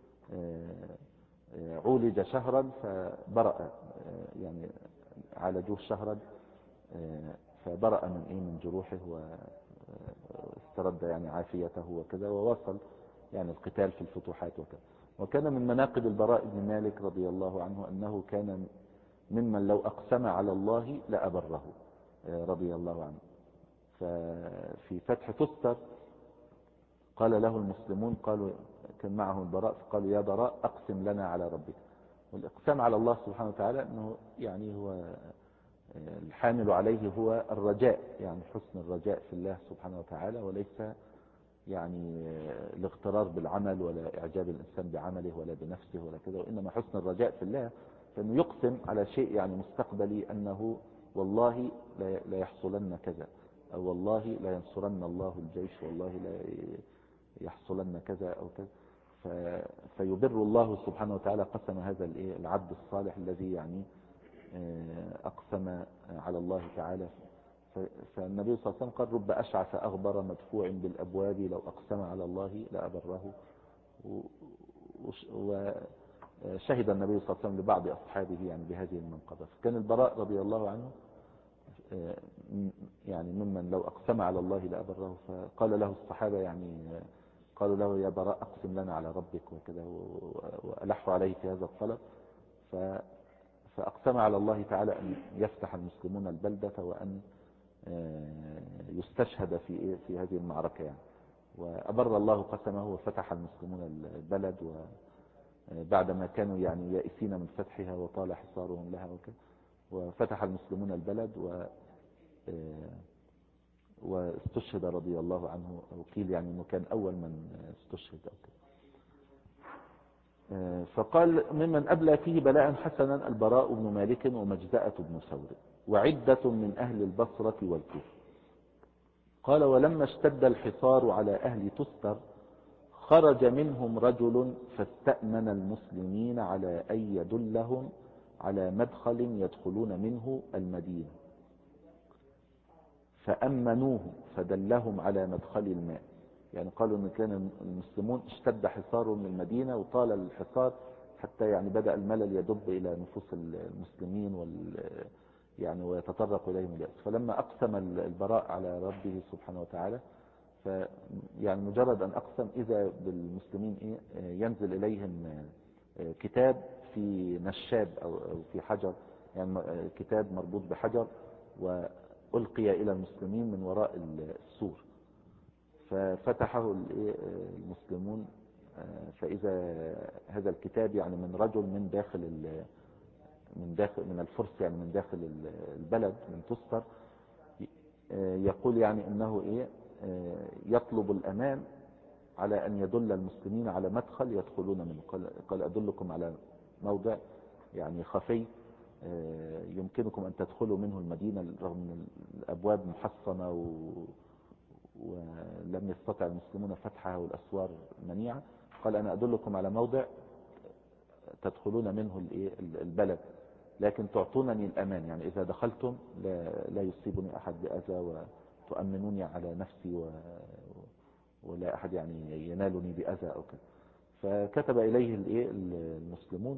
عولج شهرا فبرأ، يعني عالجوه شهرا فبرأ من جروحه واسترد يعني عافيته وكذا، ووصل يعني القتال في الفتوحات وكذا. وكان من مناقب البراء بن مالك رضي الله عنه أنه كان ممن لو أقسم على الله لأبره رضي الله عنه. ففي فتح تستر قال له المسلمون، قالوا كان معه البراء، فقالوا يا براء أقسم لنا على ربك. والإقسام على الله سبحانه وتعالى أنه يعني هو الحامل عليه هو الرجاء، يعني حسن الرجاء في الله سبحانه وتعالى، وليس يعني الاغترار بالعمل ولا إعجاب الإنسان بعمله ولا بنفسه ولا كذا، وإنما حسن الرجاء في الله، فإنه يقسم على شيء يعني مستقبلي أنه والله لا يحصلن كذا، أو والله لا ينصرن الله الجيش، والله لا يحصلن كذا أو كذا. فيبر الله سبحانه وتعالى قسم هذا العبد الصالح الذي يعني أقسم على الله تعالى. فالنبي صلى الله عليه وسلم قال رب أشعث أغبر مدفوع بالأبواب لو أقسم على الله لأبره. وشهد النبي صلى الله عليه وسلم لبعض أصحابه يعني بهذه المنقبة. فكان البراء رضي الله عنه يعني ممن لو أقسم على الله لأبره. فقال له الصحابة يعني قالوا له يا براء أقسم لنا على ربك وكذا، وألحوا عليه في هذا الطلب. فأقسم على الله تعالى أن يفتح المسلمون البلدة وأن يستشهد في هذه المعركة يعني. وأبر الله قسمه وفتح المسلمون البلد، وبعدما كانوا يعني يائسين من فتحها وطال حصارهم لها وكذا، وفتح المسلمون البلد واستشهد رضي الله عنه، أو قيل يعني أنه كان أول من استشهد أو كذا. فقال ممن أبلى فيه بلاء حسنا البراء بن مالك ومجزأة بن ثور وعدة من أهل البصرة والكوفة. قال ولما اشتد الحصار على أهل تستر خرج منهم رجل فاستأمن المسلمين على أن يدلهم على مدخل يدخلون منه المدينة، فأمنوه فدلهم على مدخل الماء. يعني قالوا ان كان المسلمون اشتد حصارهم من المدينة وطال الحصار حتى يعني بدأ الملل يدب الى نفوس المسلمين يعني ويتطرق اليهم اليأس. فلما اقسم البراء على ربه سبحانه وتعالى، يعني مجرد ان اقسم اذا بالمسلمين ينزل اليهم كتاب في نشاب او في حجر، يعني كتاب مربوط بحجر وألقي إلى المسلمين من وراء السور، ففتحه المسلمون فإذا هذا الكتاب يعني من رجل من الفرس، يعني من داخل البلد من تستر، يقول يعني انه يطلب الأمان على أن يدل المسلمين على مدخل يدخلون منه. قال أدلكم على موضع يعني خفي يمكنكم أن تدخلوا منه المدينة رغم أن الأبواب محصنة ولم يستطع المسلمون فتحها والأسوار منيعة. قال أنا أدلكم على موضع تدخلون منه البلد، لكن تعطونني الأمان، يعني إذا دخلتم لا يصيبني أحد بأذى، وتؤمنوني على نفسي ولا أحد يعني ينالني بأذى أو كذا. فكتب إليه المسلمون،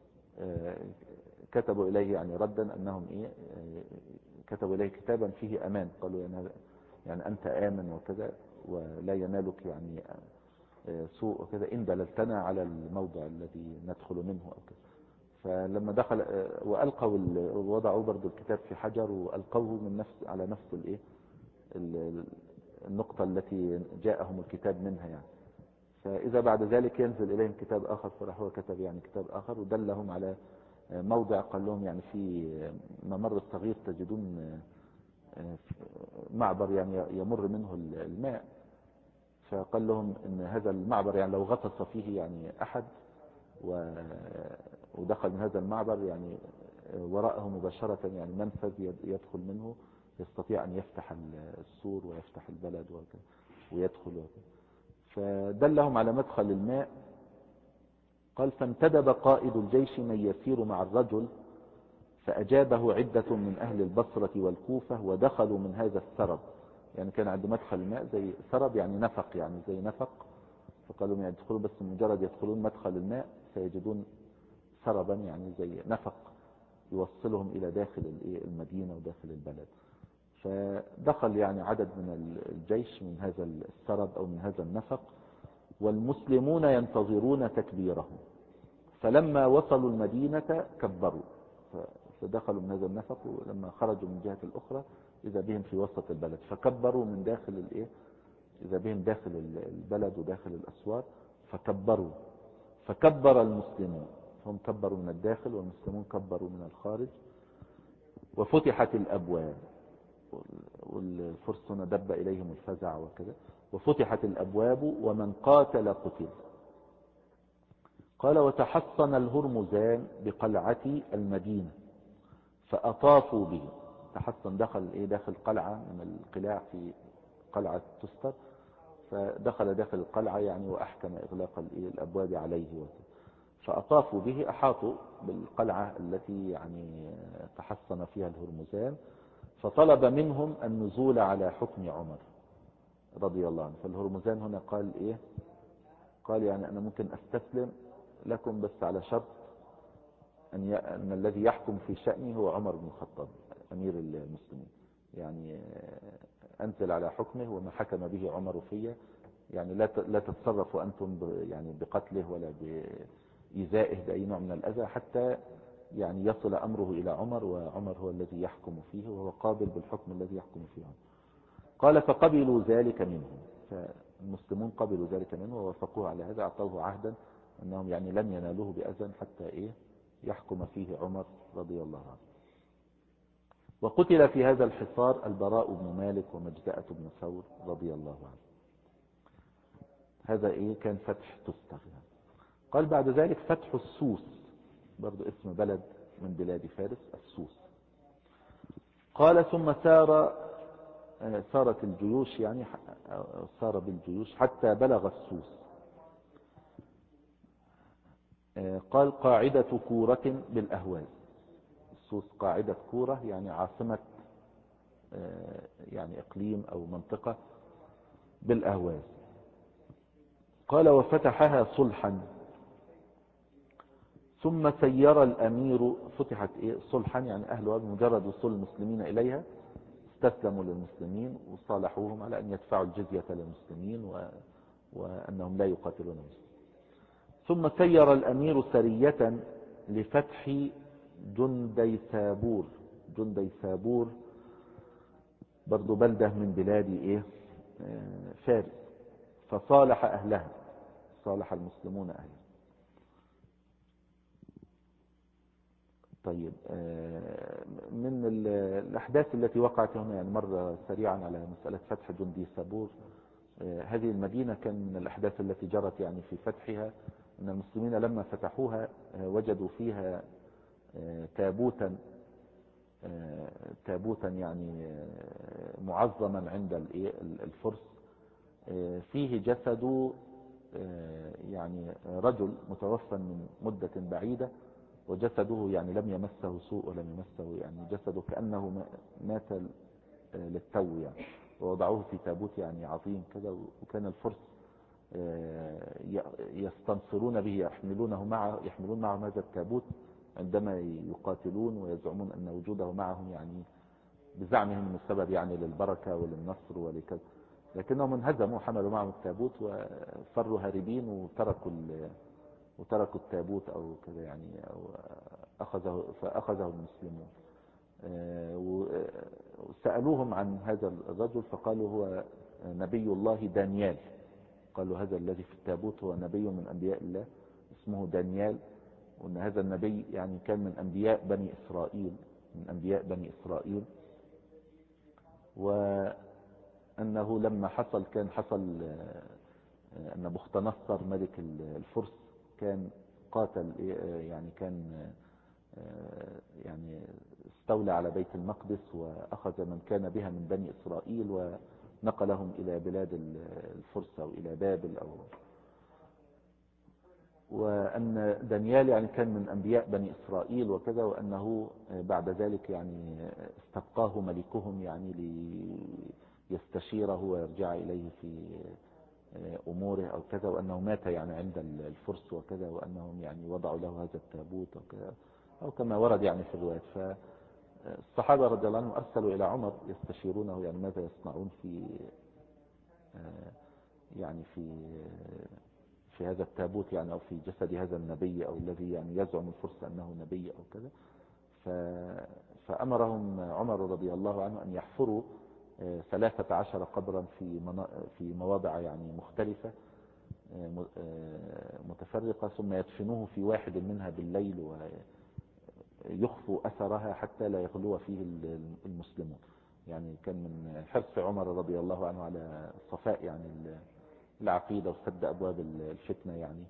كتبوا إليه يعني ردا أنهم كتبوا إليه كتابا فيه أمان. قالوا يعني أنت آمن وكذا ولا ينالك يعني سوء وكذا إن دللتنا على الموضع الذي ندخل منه أو كذا. فلما دخل وألقوا وضعوا برضو الكتاب في حجر وألقوه من على نفس النقطة التي جاءهم الكتاب منها يعني. فإذا بعد ذلك ينزل إليهم كتاب آخر، فراح هو كتب يعني كتاب آخر ودلهم على موضع، قال لهم يعني في ممر الصغير تجدون معبر يعني يمر منه الماء. فقال لهم ان هذا المعبر يعني لو غطس فيه يعني احد ودخل من هذا المعبر يعني وراءه مباشرة يعني منفذ يدخل منه، يستطيع ان يفتح السور ويفتح البلد ويدخل وكذا. فدلهم على مدخل الماء قال فانتدب قائد الجيش من يسير مع الرجل فأجابه عدة من أهل البصرة والكوفة ودخلوا من هذا السرب. يعني كان عند مدخل الماء زي سرب يعني نفق، يعني زي نفق، فقالوا يعني يدخلوا بس مجرد يدخلون مدخل الماء سيجدون سربا يعني زي نفق يوصلهم إلى داخل المدينة وداخل البلد. فدخل يعني عدد من الجيش من هذا السرب أو من هذا النفق، والمسلمون ينتظرون تكبيرهم. فلما وصلوا المدينة كبروا، فدخلوا من هذا النفق، ولما خرجوا من جهة الأخرى إذا بهم في وسط البلد فكبروا من داخل إذا بهم داخل البلد وداخل الأسوار فكبروا. فكبر المسلمون، هم كبروا من الداخل والمسلمون كبروا من الخارج. وفتحت الأبواب، والفرس دب إليهم الفزع وكذا. وفتحت الأبواب ومن قاتل قتل. قال وتحصن الهرمزان بقلعة المدينة فأطافوا به. تحصن دخل قلعة من القلاع في قلعة تستر، فدخل داخل القلعة يعني وأحكم إغلاق الأبواب عليه فأطافوا به، أحاطوا بالقلعة التي يعني تحصن فيها الهرمزان. فطلب منهم النزول على حكم عمر رضي الله عنه. فالهرمزان هنا قال يعني أنا ممكن أستسلم لكم بس على شرط أن الذي يحكم في شأني هو عمر بن الخطاب أمير المسلمين، يعني أنزل على حكمه وما حكم به عمر فيه، يعني لا تتصرفوا أنتم يعني بقتله ولا بإيذائه بأي نوع من الأذى حتى يعني يصل أمره إلى عمر، وعمر هو الذي يحكم فيه وهو قابل بالحكم الذي يحكم فيه. قال فقبلوا ذلك منهم، فالمسلمون قبلوا ذلك منه ووافقوه على هذا، أعطوه عهدا أنهم يعني لن ينالوه بأذى حتى يحكم فيه عمر رضي الله عنه. وقتل في هذا الحصار البراء بن مالك ومجزأة بن ثور رضي الله عنه. هذا كان فتح تستر. قال بعد ذلك فتح السوس، برضو اسم بلد من بلاد فارس، السوس. قال ثم سارت الجيوش، يعني سار بالجيوش حتى بلغ السوس. قال قاعدة كورة بالأهواز. السوس قاعدة كورة يعني عاصمة يعني إقليم أو منطقة بالأهواز. قال وفتحها صلحا ثم سير الأمير. فتحت صلحا يعني أهلها بمجرد وصول المسلمين إليها استسلموا للمسلمين وصالحوهم على أن يدفعوا الجزية للمسلمين وأنهم لا يقاتلون المسلمين. ثم سير الأمير سرية لفتح جنديسابور. جنديسابور برضو بلدة من بلاد فارس. فصالح أهلها، صالح المسلمون أهلها. طيب من الأحداث التي وقعت هنا يعني مرة سريعا على مسألة فتح جنديسابور. هذه المدينة كان من الأحداث التي جرت يعني في فتحها أن المسلمين لما فتحوها وجدوا فيها تابوتا يعني معظما عند الفرس، فيه جسد يعني رجل متوفى من مدة بعيدة، وجسده يعني لم يمسه سوء ولم يمسه يعني جسده كأنه مات للتو يعني، ووضعوه في تابوت يعني عظيم كذا. وكان الفرس يستنصرون به، يحملون معهم هذا التابوت عندما يقاتلون، ويزعمون أن وجوده معهم يعني بزعمهم من السبب يعني للبركة وللنصر ولكذا. لكنهم انهزموا، حملوا معهم التابوت وفروا هاربين وتركوا التابوت أو كذا يعني، أو فأخذه المسلمون. وسألوهم عن هذا الرجل فقالوا هو نبي الله دانيال. قالوا هذا الذي في التابوت هو نبي من أنبياء الله اسمه دانيال، وأن هذا النبي يعني كان من أنبياء بني إسرائيل، وأنه لما حصل أن بختنصر ملك الفرس كان قاتل يعني استولى على بيت المقدس وأخذ من كان بها من بني إسرائيل ونقلهم إلى بلاد الفرس أو إلى بابل وأن دانيال يعني كان من أنبياء بني إسرائيل وكذا، وأنه بعد ذلك يعني استبقاه ملكهم يعني ليستشيره ويرجع إليه في أموره أو كذا، وأنه مات يعني عند الفرس وكذا، وأنهم يعني وضعوا له هذا التابوت وكذا، أو كما ورد يعني في الروايات. فالصحابة رضي الله عنهم أرسلوا إلى عمر يستشيرونه يعني ماذا يصنعون يعني في هذا التابوت يعني، أو في جسد هذا النبي، أو الذي يعني يزعم الفرس أنه نبي أو كذا. فأمرهم عمر رضي الله عنه أن يحفروا 13 قبرا في مواضع يعني مختلفة متفرقة، ثم يدفنوه في واحد منها بالليل ويخفوا أثرها حتى لا يغلو فيه المسلمون. يعني كان من حرص عمر رضي الله عنه على صفاء يعني العقيدة وسد أبواب الفتنة يعني.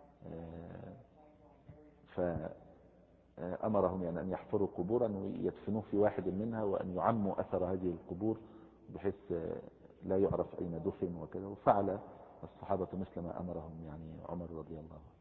فأمرهم يعني أن يحفروا قبورا ويدفنوه في واحد منها، وأن يعموا أثر هذه القبور بحيث لا يعرف أين دفن وكذا. وفعل الصحابة مثل ما أمرهم يعني عمر رضي الله عنه.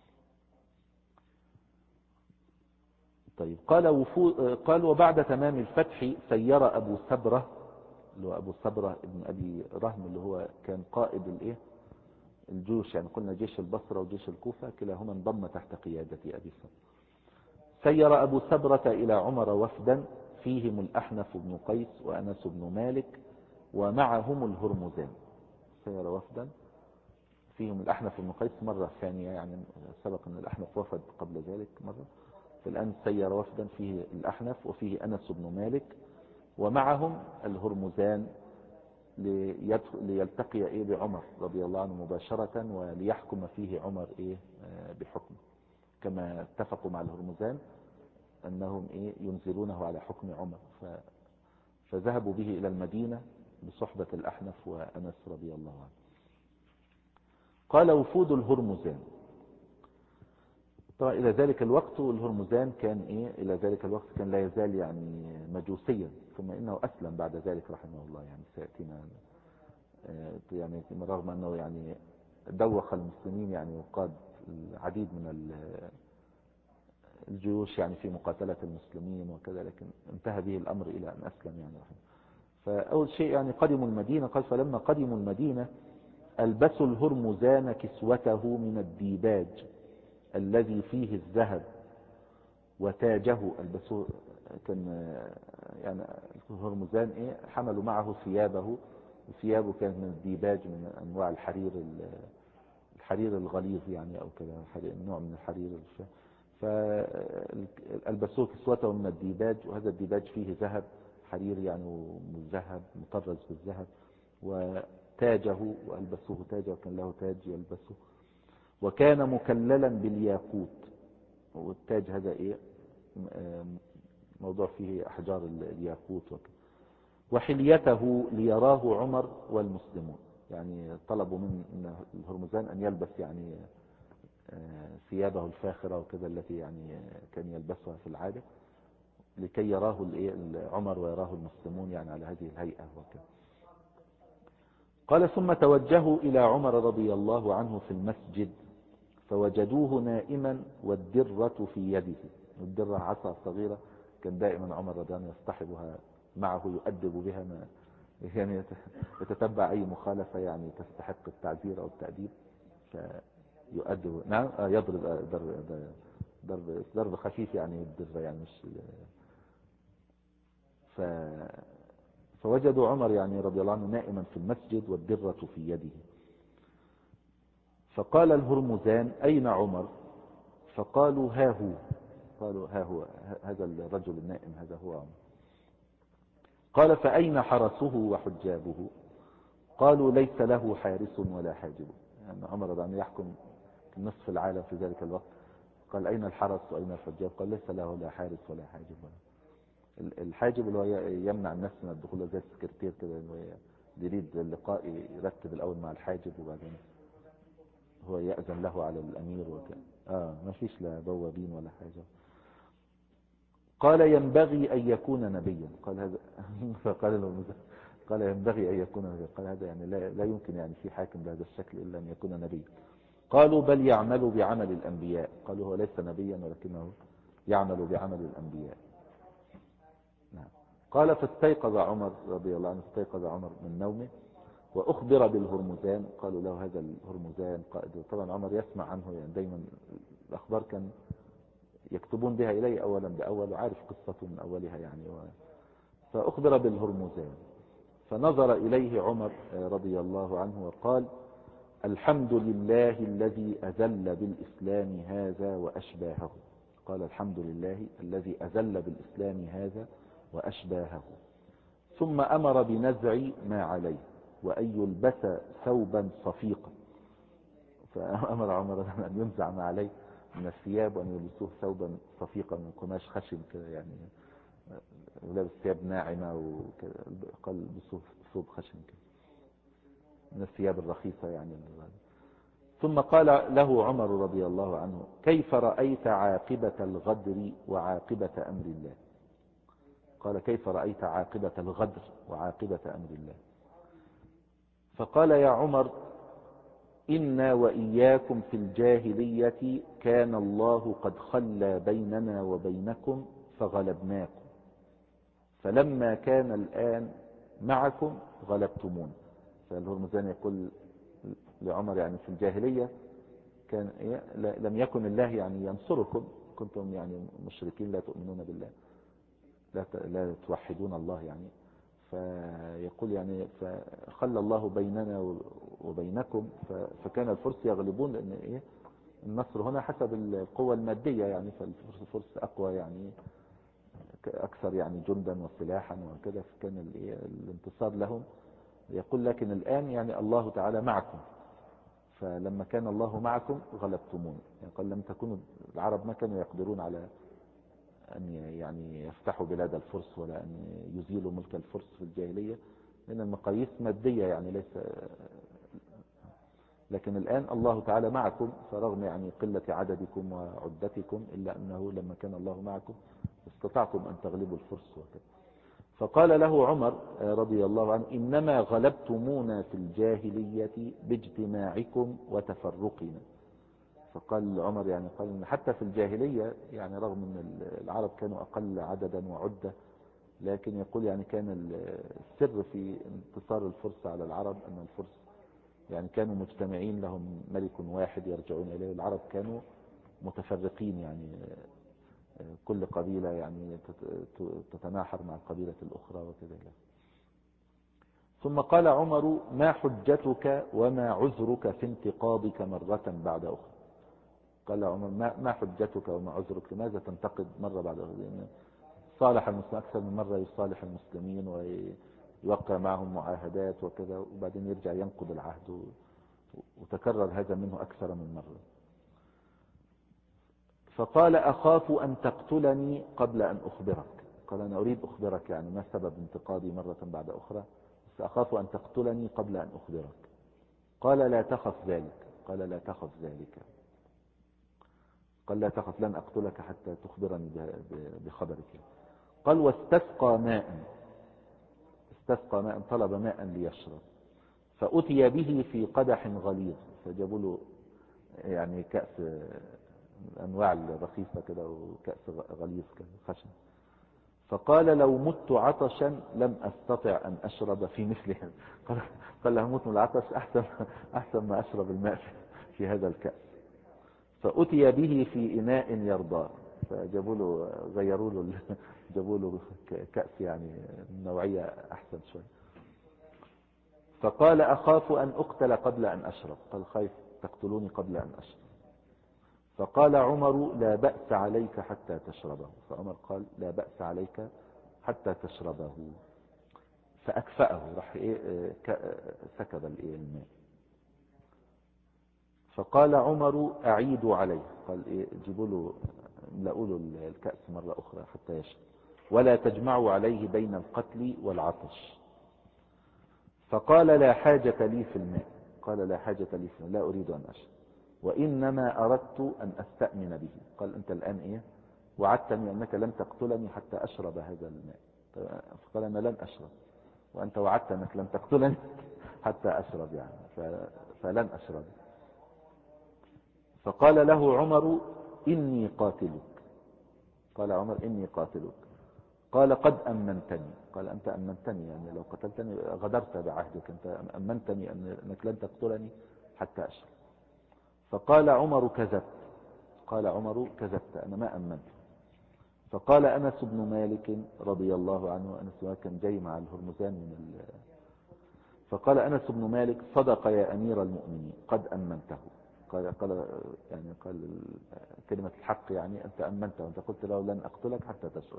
طيب قال وبعد تمام الفتح سير أبو سبرة، اللي هو أبو سبرة ابن أبي رهم، اللي هو كان قائد الجيوش يعني، قلنا جيش البصرة وجيش الكوفة كلاهما انضم تحت قيادة أبي سبرة. سير أبو سبرة إلى عمر وفدا فيهم الأحنف بن قيس وأنس بن مالك ومعهم الهرمزان. سير وفدا فيهم الأحنف بن قيس مرة ثانية، يعني سبق أن الأحنف وفد قبل ذلك مرة، فالآن سير وفدا فيه الأحنف وفيه أنس بن مالك ومعهم الهرمزان ليلتقي بعمر رضي الله عنه مباشرة، وليحكم فيه عمر بحكم، كما اتفقوا مع الهرمزان أنهم ينزلونه على حكم عمر. فذهبوا به إلى المدينة بصحبة الأحنف وأنس رضي الله عنه. قال وفود الهرمزان. طبعا إلى ذلك الوقت الهرمزان كان إلى ذلك الوقت كان لا يزال يعني مجوسيا، ثم إنه أسلم بعد ذلك رحمه الله، يعني سيأتينا يعني رغم أنه يعني دوخ المسلمين يعني، وقاد العديد من الجيوش يعني في مقاتلة المسلمين وكذا، لكن انتهى به الأمر إلى أن أسلم يعني رحمه. فأول شيء يعني قدموا المدينة. قال فلما قدموا المدينة ألبسوا الهرمزان كسوته من الديباج الذي فيه الذهب وتاجه ألبسوه. كان يعني الهرمزان حملوا معه ثيابه، وثيابه كانت من الديباج، من أنواع الحرير الغليظ يعني أو كذا، نوع من الحرير. فألبسوه كسوته من الديباج، وهذا الديباج فيه ذهب حرير يعني مذهب مطرز بالذهب، وتاجه وألبسوه تاجه، وكان له تاج يلبسه، وكان مكللا بالياقوت. والتاج هذا موضوع فيه أحجار الياقوت وحليته ليراه عمر والمسلمون. يعني طلبوا من الهرمزان أن يلبس يعني ثيابه الفاخرة وكذا، التي يعني كان يلبسها في العادة، لكي يراه عمر ويراه المسلمون يعني على هذه الهيئة وكذا. قال ثم توجهوا إلى عمر رضي الله عنه في المسجد فوجدوه نائما والدرة في يده. الدرة عصا صغيرة كان دائما عمر رضي الله عنه يصطحبها معه يؤدب بها، يعني يتتبع أي مخالفة يعني تستحق التعزير أو التأديب فيؤدب. نعم يضرب ضرب خفيف يعني الدرة يعني مش فوجدوا عمر يعني رضي الله عنه نائما في المسجد والدرة في يده. فقال الهرمزان أين عمر؟ فقالوا ها هو. قالوا ها هو هذا الرجل النائم، هذا هو عمر. قال فأين حرسه وحجابه؟ قالوا ليس له حارس ولا حاجب. يعني عمر رضي الله عنه يحكم نصف العالم في ذلك الوقت. قال أين الحرس وأين الحجاب؟ قال ليس له لا حارس ولا حاجب. الحاجب اللي هو يمنع الناس من الدخول، زي السكرتير كده، اللي هو يريد اللقاء يرتب الأول مع الحاجب وبعدين هو يأذن له على الأمير وكذا. ما فيش لا بوابين ولا حاجة. قال ينبغي أن يكون نبيا. قال هذا فقال له قال ينبغي أن يكون نبيا. قال هذا يعني لا يمكن يعني في حاكم بهذا الشكل إلا أن يكون نبيا. قالوا بل يعمل بعمل الأنبياء. قالوا هو ليس نبيا ولكنه يعمل بعمل الأنبياء. نعم. قال فاستيقظ عمر رضي الله عنه، استيقظ عمر من نومه وأخبر بالهرمزان. قالوا له هذا الهرمزان قائد. طبعا عمر يسمع عنه، يعني دايما الأخبار كان يكتبون بها إليه أولا بأول، وعارف قصته من أولها يعني. فأخبر بالهرمزان، فنظر إليه عمر رضي الله عنه وقال الحمد لله الذي أذل بالإسلام هذا وأشباهه. قال الحمد لله الذي أذل بالإسلام هذا وأشباهه. ثم أمر بنزع ما عليه وأن يلبس ثوبا صفيقا. فأمر عمر أن ينزع ما عليه من الثياب وأن يلبسوه ثوبا صفيقا من قماش خشن كده، يعني ولابس ثياب ناعمة، وقال البسوه ثوب خشن كده من الثياب الرخيصة يعني. ثم قال له عمر رضي الله عنه كيف رأيت عاقبة الغدر وعاقبة أمر الله؟ قال كيف رأيت عاقبة الغدر وعاقبة أمر الله؟ فقال يا عمر إنا وإياكم في الجاهلية كان الله قد خلى بيننا وبينكم فغلبناكم، فلما كان الآن معكم غلبتمون. فالهرمزان يقول لعمر يعني في الجاهلية كان لم يكن الله يعني ينصركم، كنتم يعني مشركين لا تؤمنون بالله، لا توحدون الله يعني. فيقول يعني فخلى الله بيننا وبينكم، فكان الفرس يغلبون، لأن النصر هنا حسب القوة المادية يعني. فالفرس أقوى يعني، أكثر يعني جندا وسلاحا وكذا، فكان الانتصار لهم. يقول لكن الآن يعني الله تعالى معكم، فلما كان الله معكم غلبتمون. يعني قال لم تكونوا العرب ما كانوا يقدرون على أن يعني يفتحوا بلاد الفرس ولا أن يزيلوا ملك الفرس في الجاهلية، لأن المقاييس مادية يعني ليس. لكن الآن الله تعالى معكم، فرغم يعني قلة عددكم وعدتكم إلا أنه لما كان الله معكم استطعتم أن تغلبوا الفرس وكذا. فقال له عمر رضي الله عنه إنما غلبتمونا في الجاهلية باجتماعكم وتفرقنا. فقال عمر يعني قال إن حتى في الجاهلية يعني رغم أن العرب كانوا أقل عددا وعدة، لكن يقول يعني كان السر في انتصار الفرس على العرب أن الفرس يعني كانوا مجتمعين، لهم ملك واحد يرجعون إليه. العرب كانوا متفرقين يعني، كل قبيلة يعني تتناحر مع القبيلة الأخرى وكذا. ثم قال عمر ما حجتك وما عذرك في انتقاضك مرة بعد أخرى؟ قال عمر ما حجتك وما عذرك، لماذا تنتقد مرة بعد أخرى؟ لأن صالح المسلمين أكثر من مرة، يصالح المسلمين ويوقع معهم معاهدات وكذا، وبعدين يرجع ينقض العهد، وتكرر هذا منه أكثر من مرة. فقال أخاف أن تقتلني قبل أن أخبرك. قال أنا أريد أخبرك يعني ما سبب انتقادي مرة بعد أخرى، بس أخاف أن تقتلني قبل أن أخبرك. قال لا تخف ذلك. قال لا تخف ذلك. قال لا تخف لن أقتلك حتى تخبرني بخبرك. قال واستسقى ماء. استسقى ماء، طلب ماء ليشرب، فأتي به في قدح غليظ. فجابوا له يعني كأس أنواع الرخيصة كده، وكأس غليظ كده خشن. فقال لو مت عطشا لم أستطع أن أشرب في مثله. قال له موت من العطش أحسن ما أشرب الماء في هذا الكأس. فأتي به في إناء يرضى. فجابوا له غيروا له جابوا له كأس يعني نوعية أحسن شوي. فقال أخاف أن أقتل قبل أن أشرب. قال خايف تقتلوني قبل أن أشرب. فقال عمر لا بأس عليك حتى تشربه. فعمر قال لا بأس عليك حتى تشربه. فأكفأه، راح سكب الماء. فقال عمر أعيدوا عليه. قال جيبوا له املأوا له الكأس مرة أخرى حتى يشرب، ولا تجمعوا عليه بين القتل والعطش. فقال لا حاجة لي في الماء. قال لا حاجة لي في الماء، لا أريد أن أشرب، وإنما أردت أن أستأمن به. قال أنت الآن وعدتني أنك لن تقتلني حتى أشرب هذا الماء. فقال أنا لن أشرب، وأنت وعدت أنك لن تقتلني حتى أشرب يعني، فلن أشرب. فقال له عمر إني قاتلك. قال عمر إني قاتلك. قال قد أمنتني. قال أنت أمنتني، يعني لو قتلتني غدرت بعهدك، أنت أمنتني أنك لن تقتلني حتى أشرب. فقال عمر كذبت. قال عمر كذبت، أنا ما أمنت. فقال أنس بن مالك رضي الله عنه، أنس كان جاي مع الهرمزان فقال أنس بن مالك صدق يا أمير المؤمنين قد أمنته. قال كلمة الحق، يعني أنت أمنته، أنت قلت له لن أقتلك حتى تشرب.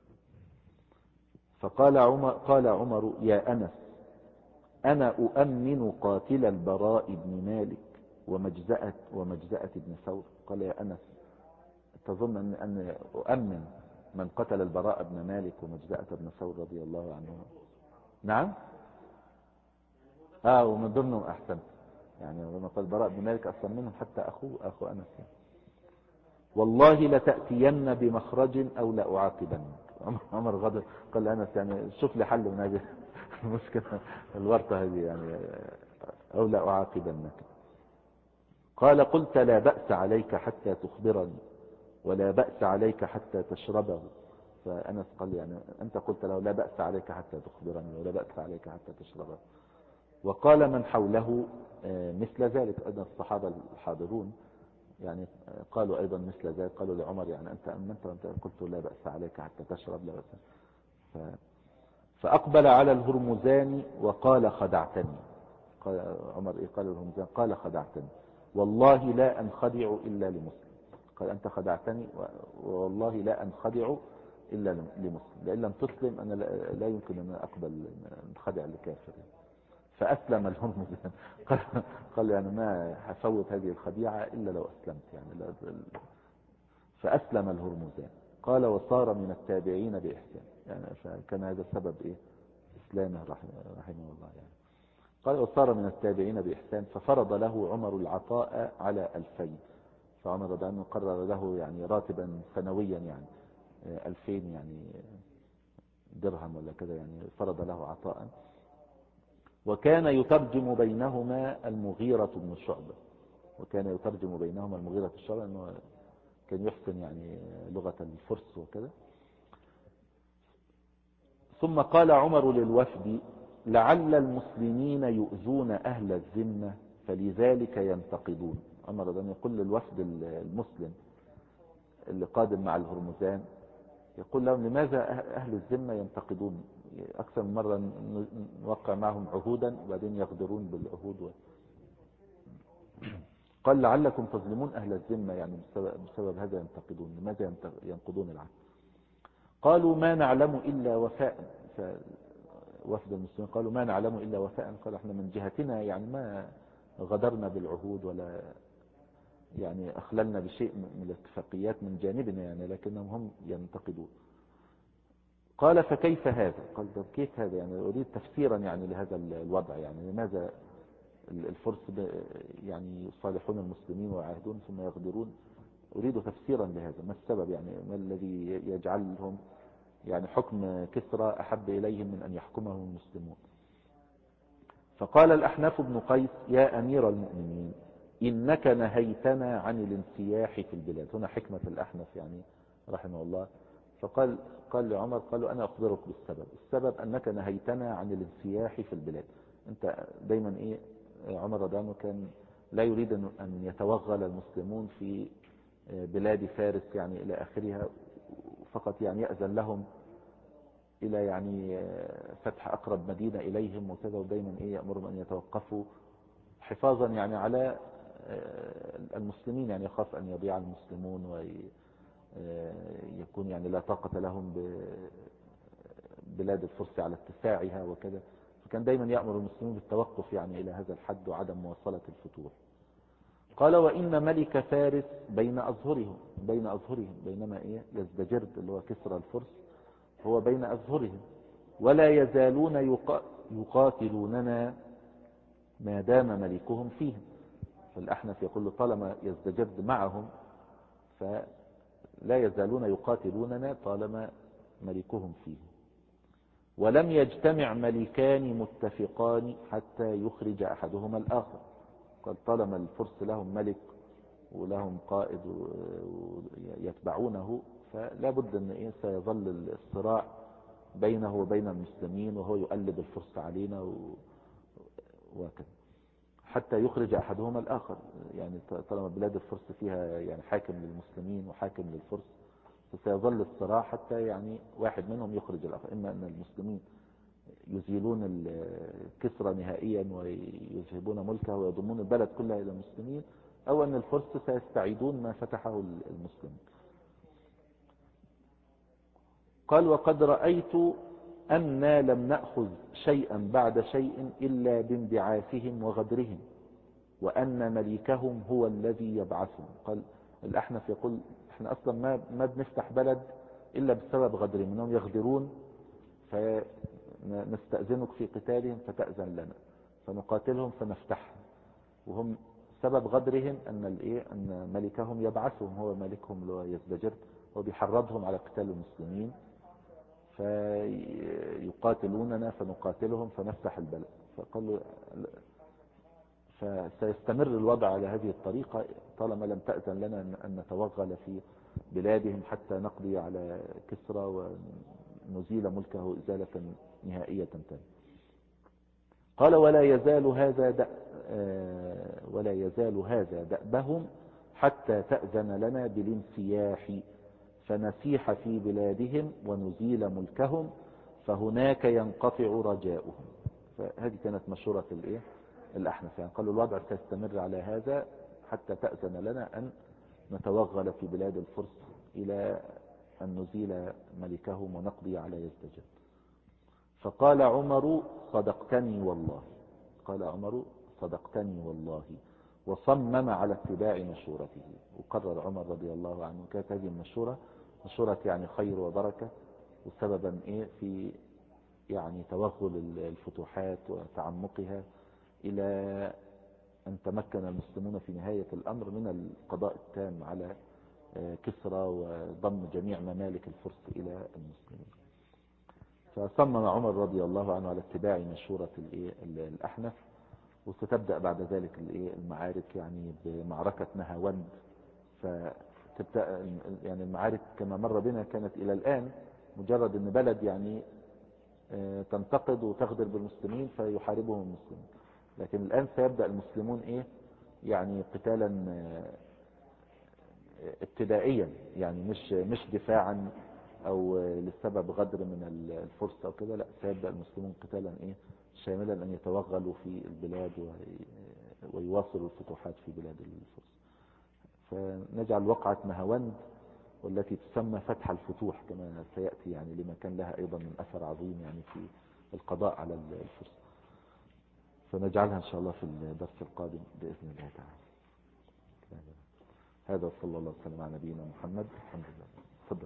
قال عمر يا أنس أنا أؤمن قاتل البراء بن مالك ومجزأة بن ثور. قال يا أنس تظن أن أؤمن من قتل البراء بن مالك ومجزأة بن ثور رضي الله عنه؟ نعم. ومن ضمنهم أحسن، يعني لما قال البراء بن مالك أصلا منهم حتى أخو أنس. والله لتأتين بمخرج أو لأعاقبنك. عمر غضب، قال أنس يعني شوف لي حل من هذه المشكلة الورطة هذه، يعني أو لأعاقبنك. قال قلت لا بأس عليك حتى تخبرني ولا بأس عليك حتى تشربه. فأنس قال يعني أنت قلت له لا بأس عليك حتى تخبرني ولا بأس عليك حتى تشربه. وقال من حوله مثل ذلك، أيضا الصحابة الحاضرون يعني قالوا أيضا مثل ذلك، قالوا لعمر يعني أنت أمنت وأنت قلت لا بأس عليك حتى تشرب، لا بأس. فأقبل على الهرمزان وقال خدعتني. قال عمر قال الهرمزان قال خدعتني والله لا أنخدع إلا لمسلم. قال أنت خدعتني والله لا أنخدع إلا لمسلم، لأن لم تسلم أنا لا يمكن أن أقبل انخدع لكافر. فأسلم الهرمزان. قال يعني ما هفوت هذه الخديعة إلا لو أسلمت، يعني فأسلم الهرمزان. قال وصار من التابعين بإحسان، يعني فكان هذا السبب إسلامه رحمه الله يعني. قال وصار من التابعين بإحسان. ففرض له عمر العطاء على 2000. فعمر رضي الله عنه قرر له يعني راتبا سنويا، يعني 2000 يعني درهم ولا كذا، يعني فرض له عطاء. وكان يترجم بينهما المغيرة بن شعبة. أنه كان يحسن يعني لغة الفرس وكذا. ثم قال عمر للوفد لعل المسلمين يؤذون أهل الذمة فلذلك ينتقدون. عمر رضي الله يقول للوفد المسلم اللي قادم مع الهرمزان، يقول لهم لماذا أهل الذمة ينتقدون؟ أكثر من مرة نوقع معهم عهودا وبعدين يغدرون بالعهود. قال لعلكم تظلمون أهل الذمة، يعني بسبب هذا ينتقدون. لماذا ينقضون العهد؟ قالوا ما نعلم إلا وفاء. وفد المسلمين قالوا ما نعلم إلا وفاء. قال احنا من جهتنا يعني ما غدرنا بالعهود ولا يعني أخللنا بشيء من الاتفاقيات من جانبنا، يعني لكنهم هم ينتقدون. قال فكيف هذا؟ قال طب كيف هذا؟ يعني أريد تفسيرا يعني لهذا الوضع، يعني لماذا الفرس يعني يصالحون المسلمين ويعاهدون ثم يغدرون؟ أريد تفسيرا لهذا، ما السبب؟ يعني ما الذي يجعلهم يعني حكم كسرى أحب إليهم من أن يحكمهم المسلمون؟ فقال الأحناف بن قيس يا أمير المؤمنين إنك نهيتنا عن الانسياح في البلاد. هنا حكمة الأحنف يعني رحمه الله. فقال لعمر قالوا أنا أخبرك بالسبب. السبب أنك نهيتنا عن الانسياح في البلاد. أنت دايما عمر رضي الله عنه كان لا يريد أن يتوغل المسلمون في بلاد فارس يعني إلى آخرها، فقط يعني يأذن لهم إلى يعني فتح أقرب مدينة إليهم وكذا، ودايما يأمرهم أن يتوقفوا حفاظا يعني على المسلمين، يعني يخاف أن يضيع المسلمون ويكون يعني لا طاقة لهم ببلاد الفرس على اتساعها وكذا. فكان دايما يأمر المسلمين بالتوقف يعني إلى هذا الحد وعدم مواصلة الفتوح. قال وإن ملك فارس بين أظهرهم بينما يزدجرد اللي هو كسرى الفرس هو بين أظهرهم ولا يزالون يقاتلوننا ما دام ملكهم فيهم. فالأحنف يقول طالما يزدجرد معهم فلا يزالون يقاتلوننا طالما ملكهم فيهم. ولم يجتمع ملكان متفقان حتى يخرج أحدهما الآخر. قال طالما الفرس لهم ملك ولهم قائد ويتبعونه، فلا بد أن سيظل الصراع بينه وبين المسلمين، وهو يؤلب الفرس علينا وكذا حتى يخرج أحدهما الآخر. يعني طالما بلاد الفرس فيها يعني حاكم للمسلمين وحاكم للفرس، فسيظل الصراع حتى يعني واحد منهم يخرج الآخر. إما أن المسلمين يزيلون الكسرى نهائيا ويذهبون ملكه ويضمون البلد كلها إلى المسلمين، أو أن الفرس سيستعيدون ما فتحه المسلمين. قال: وقد رأيت أننا لم نأخذ شيئا بعد شيء إلا بانبعاثهم وغدرهم، وأن مليكهم هو الذي يبعثهم. قال الأحنف يقول: احنا أصلا ما بنفتح بلد إلا بسبب غدرهم، أنهم يغدرون فنستأذنك في قتالهم فتأذن لنا، فنقاتلهم فنفتحهم. وهم سبب غدرهم أن ملكهم يبعثهم، هو ملكهم اللي هو يزدجر، وبيحرضهم على قتال المسلمين، فيقاتلوننا فنقاتلهم فنفتح البلد. فقالوا فسيستمر الوضع على هذه الطريقة طالما لم تأذن لنا أن نتوغل في بلادهم حتى نقضي على كسرى ونزيل ملكه إزالة نهائية تانية. قال: ولا يزال هذا دأبهم حتى تأذن لنا بالانسياح، فنسيح في بلادهم ونزيل ملكهم، فهناك ينقطع رجاؤهم. فهذه كانت مشورة الأحنف، يعني قالوا الوضع سيستمر على هذا حتى تأذن لنا أن نتوغل في بلاد الفرس إلى أن نزيل ملكهم ونقضي على يزدجر. فقال عمر: صدقتني والله. قال عمر: صدقتني والله، وصمم على اتباع مشورته. وقرر عمر رضي الله عنه، كانت هذه المشورة مشورة يعني خير وبركة، وسببا في يعني توغل الفتوحات وتعمقها إلى أن تمكن المسلمون في نهاية الأمر من القضاء التام على كسرى وضم جميع ممالك الفرس إلى المسلمين. فصمم عمر رضي الله عنه على اتباع مشورة الأحنف. وستبدأ بعد ذلك المعارك، يعني بمعركة نهاوند. فتبدأ يعني المعارك كما مر بنا كانت إلى الآن مجرد أن بلد يعني تنتقد وتغدر بالمسلمين فيحاربهم المسلمين، لكن الآن سيبدأ المسلمون يعني قتالا ابتدائيا، يعني مش دفاعا او لسبب غدر من الفرس او كده، لا، سيبدأ المسلمون قتالا شاملا ان يتوغلوا في البلاد ويواصلوا الفتوحات في بلاد الفرس. فنجعل وقعة نهاوند والتي تسمى فتح الفتوح كما سيأتي، يعني لما كان لها ايضا من اثر عظيم يعني في القضاء على الفرس. فنجعلها ان شاء الله في الدرس القادم بإذن الله تعالى. هذا صلى الله وسلم على نبينا محمد. الحمد لله. تفضل.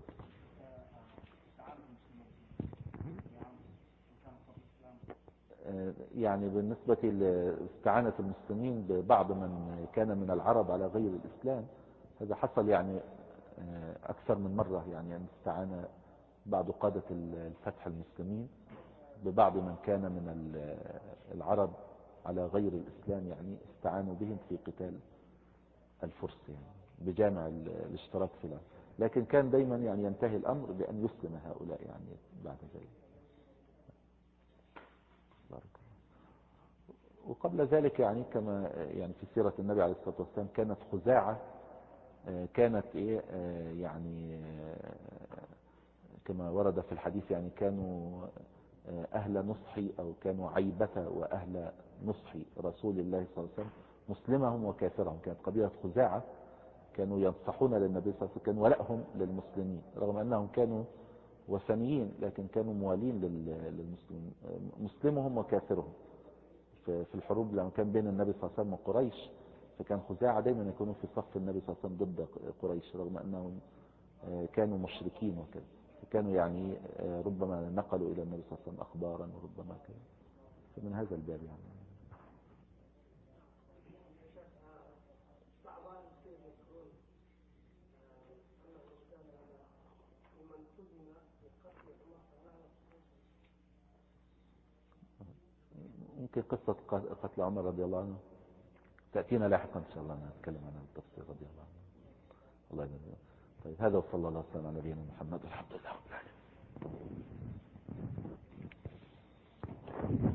يعني بالنسبة لاستعانة المسلمين ببعض من كان من العرب على غير الإسلام، هذا حصل يعني أكثر من مرة، يعني أن استعان بعض قادة الفتح المسلمين ببعض من كان من العرب على غير الإسلام، يعني استعانوا بهم في قتال الفرس، يعني بجامع الاشتراك في الأمر. لكن كان دايما يعني ينتهي الأمر بأن يسلم هؤلاء يعني بعد ذلك. بارك الله. وقبل ذلك يعني كما يعني في سيرة النبي عليه الصلاة والسلام كانت خزاعة، كانت يعني كما ورد في الحديث، يعني كانوا أهل نصحي أو كانوا عيبة وأهل نصحي رسول الله صلى الله عليه وسلم، مسلمهم وكافرهم. كانت قبيلة خزاعة كانوا ينصحون للنبي صلى الله عليه وسلم، كان ولائهم للمسلمين رغم أنهم كانوا وثنيين، لكن كانوا موالين للمسلمين، مسلمهم وكافرهم. في الحروب لما كان بين النبي صلى الله عليه وسلم وقريش، فكان خزاعة دايما يكونوا في صف النبي صلى الله عليه وسلم ضد قريش رغم أنهم كانوا مشركين وكذا. فكانوا يعني ربما نقلوا إلى النبي صلى الله عليه وسلم أخبارا وربما كذا. فمن هذا الباب يعني. ممكن قصة قتل عمر رضي الله عنه تأتينا لاحقا إن شاء الله نتكلم عنها بالتفصيل رضي الله عنه. الله يبارك. طيب هذا وصلى الله وسلم على نبينا محمد والحمد لله رب العالمين.